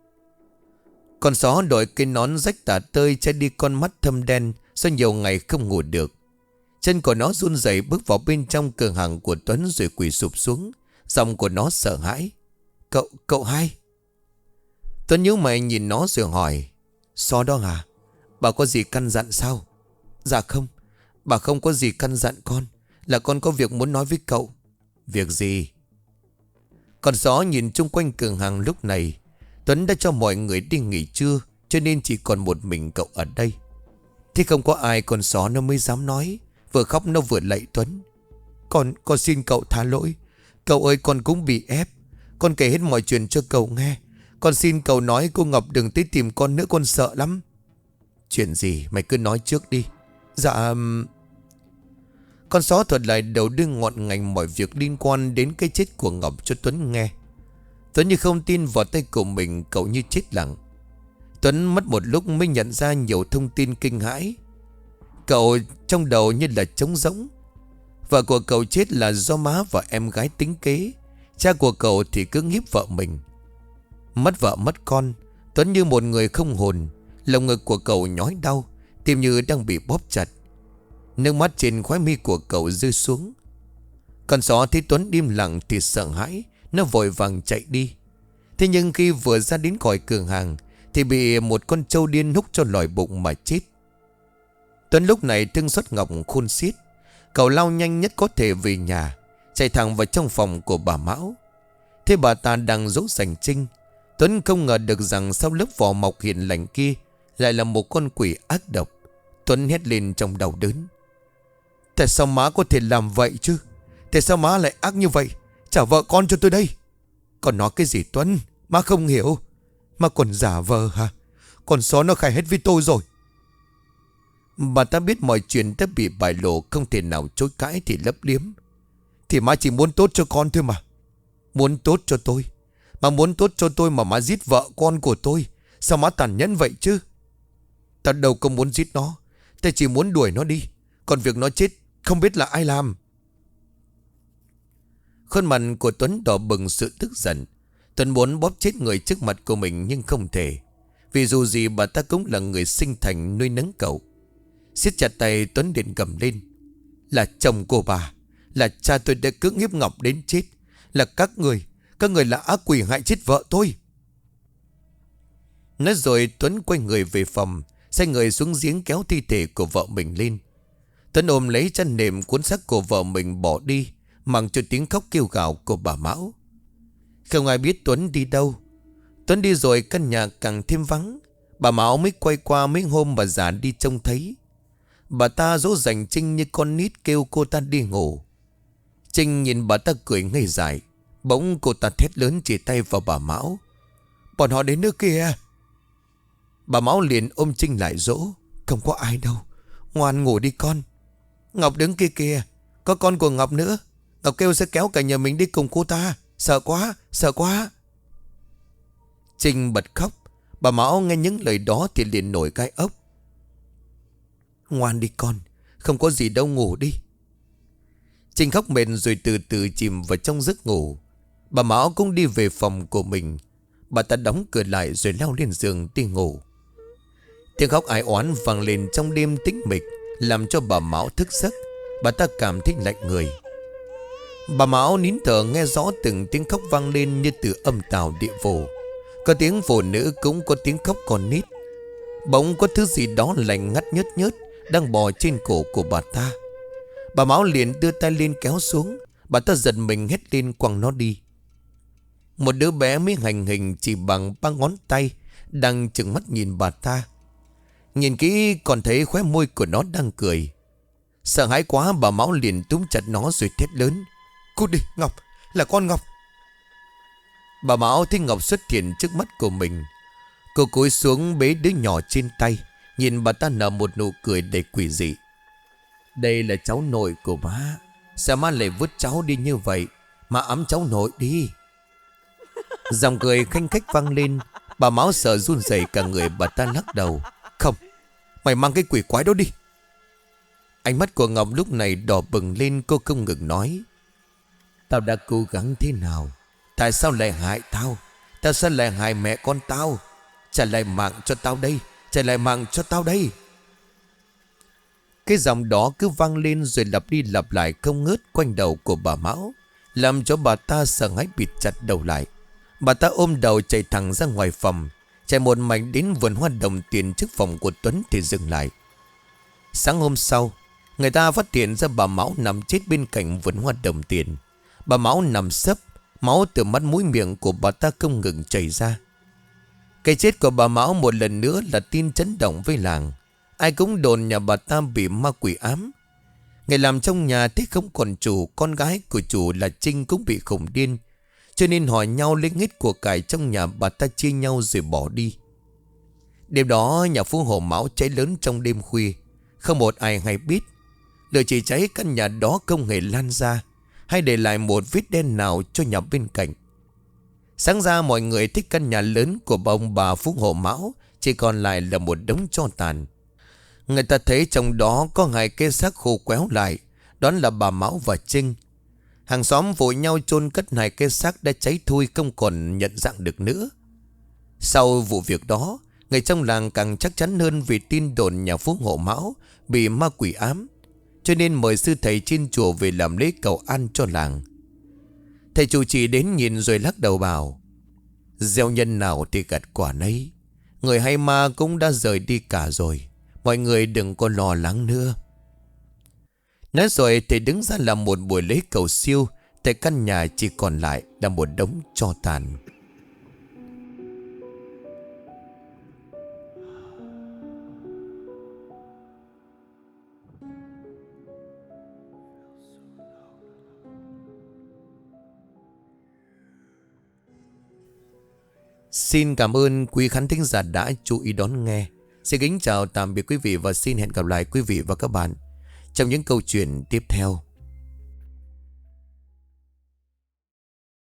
Con só đội cây nón rách tả tơi, che đi con mắt thâm đen do nhiều ngày không ngủ được. Chân của nó run rẩy bước vào bên trong cửa hàng của Tuấn rồi quỳ sụp xuống. Giọng của nó sợ hãi. Cậu, cậu hai. Tuấn nhíu mày nhìn nó rồi hỏi. Só đó à? Bà có gì căn dặn sao? Dạ không. Bà không có gì căn dặn con. Là con có việc muốn nói với cậu. Việc gì? Con só nhìn chung quanh cửa hàng lúc này. Tuấn đã cho mọi người đi nghỉ trưa, cho nên chỉ còn một mình cậu ở đây. Thế không có ai, con só nó mới dám nói. Vừa khóc nó vừa lạy Tuấn. Con, con xin cậu tha lỗi. Cậu ơi, con cũng bị ép. Con kể hết mọi chuyện cho cậu nghe. Con xin cậu nói cô Ngọc đừng tới tìm con nữa, con sợ lắm. Chuyện gì mày cứ nói trước đi. Dạ... Con só thuật lại đầu đương ngọn ngành mọi việc liên quan đến cái chết của Ngọc cho Tuấn nghe. Tuấn như không tin vào tay của mình, cậu như chết lặng. Tuấn mất một lúc mới nhận ra nhiều thông tin kinh hãi. Cậu trong đầu như là trống rỗng. Vợ của cậu chết là do má và em gái tính kế. Cha của cậu thì cứ hiếp vợ mình. Mất vợ mất con, Tuấn như một người không hồn. Lồng ngực của cậu nhói đau, tim như đang bị bóp chặt. Nước mắt trên khóe mi của cậu rơi xuống. Con só thấy Tuấn im lặng thì sợ hãi. Nó vội vàng chạy đi. Thế nhưng khi vừa ra đến khỏi cửa hàng thì bị một con trâu điên húc cho lòi bụng mà chết. Tuấn lúc này thương xót Ngọc khôn xiết. Cậu lao nhanh nhất có thể về nhà, chạy thẳng vào trong phòng của bà Mão. Thế bà ta đang dỗ dành Trinh. Tuấn không ngờ được rằng sau lớp vỏ mọc hiền lành kia lại là một con quỷ ác độc. Tuấn hét lên trong đau đớn. Tại sao má có thể làm vậy chứ? Tại sao má lại ác như vậy? Trả vợ con cho tôi đây. Còn nói cái gì Tuấn? Má không hiểu. Má còn giả vờ hả? Con só nó khai hết với tôi rồi. Bà ta biết mọi chuyện đã bị bại lộ, không thể nào chối cãi thì lấp liếm. Thì má chỉ muốn tốt cho con thôi mà. Muốn tốt cho tôi? Má muốn tốt cho tôi mà má giết vợ con của tôi. Sao má tàn nhẫn vậy chứ? Ta đâu có muốn giết nó. Ta chỉ muốn đuổi nó đi. Còn việc nó chết không biết là ai làm. Khuôn mặt của Tuấn đỏ bừng sự tức giận. Tuấn muốn bóp chết người trước mặt của mình nhưng không thể. Vì dù gì bà ta cũng là người sinh thành nuôi nấng cậu. Siết chặt tay Tuấn điện cầm lên. Là chồng của bà, là cha tôi đã cưỡng hiếp Ngọc đến chết. Là các người, các người là ác quỷ hại chết vợ tôi. Nói rồi Tuấn quay người về phòng, xoay người xuống giếng kéo thi thể của vợ mình lên. Tuấn ôm lấy chăn nệm cuốn xác của vợ mình bỏ đi, mặc cho tiếng khóc kêu gào của bà Mão. Không ai biết Tuấn đi đâu. Tuấn đi rồi căn nhà càng thêm vắng. Bà Mão mới quay qua mấy hôm bà già đi trông thấy. Bà ta dỗ dành Trinh như con nít kêu cô ta đi ngủ. Trinh nhìn bà ta cười ngây dại. Bỗng cô ta thét lớn chỉ tay vào bà Mão. Bọn họ đến nước kia. Bà Mão liền ôm Trinh lại dỗ. Không có ai đâu. Ngoan ngủ đi con. Ngọc đứng kia kìa. Có con của Ngọc nữa. Ngọc kêu sẽ kéo cả nhà mình đi cùng cô ta. Sợ quá, sợ quá. Trinh bật khóc. Bà Mão nghe những lời đó thì liền nổi gai ốc. Ngoan đi con. Không có gì đâu, ngủ đi. Trinh khóc mệt rồi từ từ chìm vào trong giấc ngủ. Bà Mão cũng đi về phòng của mình. Bà ta đóng cửa lại rồi leo lên giường đi ngủ. Tiếng khóc ai oán vang lên trong đêm tĩnh mịch, làm cho bà Mão thức giấc. Bà ta cảm thấy lạnh người. Bà Mão nín thở nghe rõ từng tiếng khóc vang lên như từ âm tào địa phủ. Có tiếng phụ nữ cũng có tiếng khóc con nít. Bỗng có thứ gì đó lạnh ngắt nhớt nhớt đang bò trên cổ của bà ta. Bà Mão liền đưa tay lên kéo xuống. Bà ta giật mình hét lên quăng nó đi. Một đứa bé mới hành hình chỉ bằng ba ngón tay đang trừng mắt nhìn bà ta. Nhìn kỹ còn thấy khóe môi của nó đang cười. Sợ hãi quá bà Mão liền túm chặt nó rồi thét lớn. Cút đi Ngọc, là con Ngọc. Bà Mão thấy Ngọc xuất hiện trước mắt của mình. Cô cúi xuống bế đứa nhỏ trên tay, nhìn bà ta nở một nụ cười đầy quỷ dị. Đây là cháu nội của má. Sao má lại vứt cháu đi như vậy? Má ấm cháu nội đi. Dòng cười khanh khách vang lên. Bà Mão sợ run rẩy cả người, bà ta lắc đầu. Không, mày mang cái quỷ quái đó đi. Ánh mắt của Ngọc lúc này đỏ bừng lên. Cô không ngừng nói. Tao đã cố gắng thế nào? Tại sao lại hại tao? Tao sao lại hại mẹ con tao? Trả lại mạng cho tao đây. Trả lại mạng cho tao đây. Cái giọng đó cứ vang lên rồi lặp đi lặp lại không ngớt quanh đầu của bà Mão, làm cho bà ta sợ hãi bịt chặt đầu lại. Bà ta ôm đầu chạy thẳng ra ngoài phòng, chạy một mạch đến vườn hoa đồng tiền trước phòng của Tuấn thì dừng lại. Sáng hôm sau, người ta phát hiện ra bà Mão nằm chết bên cạnh vườn hoa đồng tiền. Bà Mão nằm sấp, máu từ mắt mũi miệng của bà ta không ngừng chảy ra. Cái chết của bà Mão một lần nữa là tin chấn động với làng. Ai cũng đồn nhà bà ta bị ma quỷ ám. Người làm trong nhà thấy không còn chủ, con gái của chủ là Trinh cũng bị khủng điên, cho nên hỏi nhau lấy hết của cải trong nhà bà ta chia nhau rồi bỏ đi. Đêm đó nhà Phú Hộ Mão cháy lớn trong đêm khuya, không một ai hay biết. Lửa chỉ cháy căn nhà đó không hề lan ra hay để lại một vết đen nào cho nhà bên cạnh. Sáng ra mọi người thích căn nhà lớn của ông bà Phú Hộ Mão chỉ còn lại là một đống tro tàn. Người ta thấy trong đó có hai cái xác khô quéo lại, đó là bà Mão và Trinh. Hàng xóm vội nhau chôn cất hai cái xác đã cháy thui không còn nhận dạng được nữa. Sau vụ việc đó, người trong làng càng chắc chắn hơn vì tin đồn nhà Phú Hộ Mão bị ma quỷ ám, cho nên mời sư thầy trên chùa về làm lễ cầu an cho làng. Thầy chủ trì đến nhìn rồi lắc đầu bảo: gieo nhân nào thì gặt quả nấy. Người hay ma cũng đã rời đi cả rồi, mọi người đừng có lo lắng nữa. Nói rồi thầy đứng ra làm một buổi lễ cầu siêu. Tại căn nhà chỉ còn lại là một đống tro tàn. Xin cảm ơn quý khán thính giả đã chú ý đón nghe. Xin kính chào tạm biệt quý vị và xin hẹn gặp lại quý vị và các bạn trong những câu chuyện tiếp theo.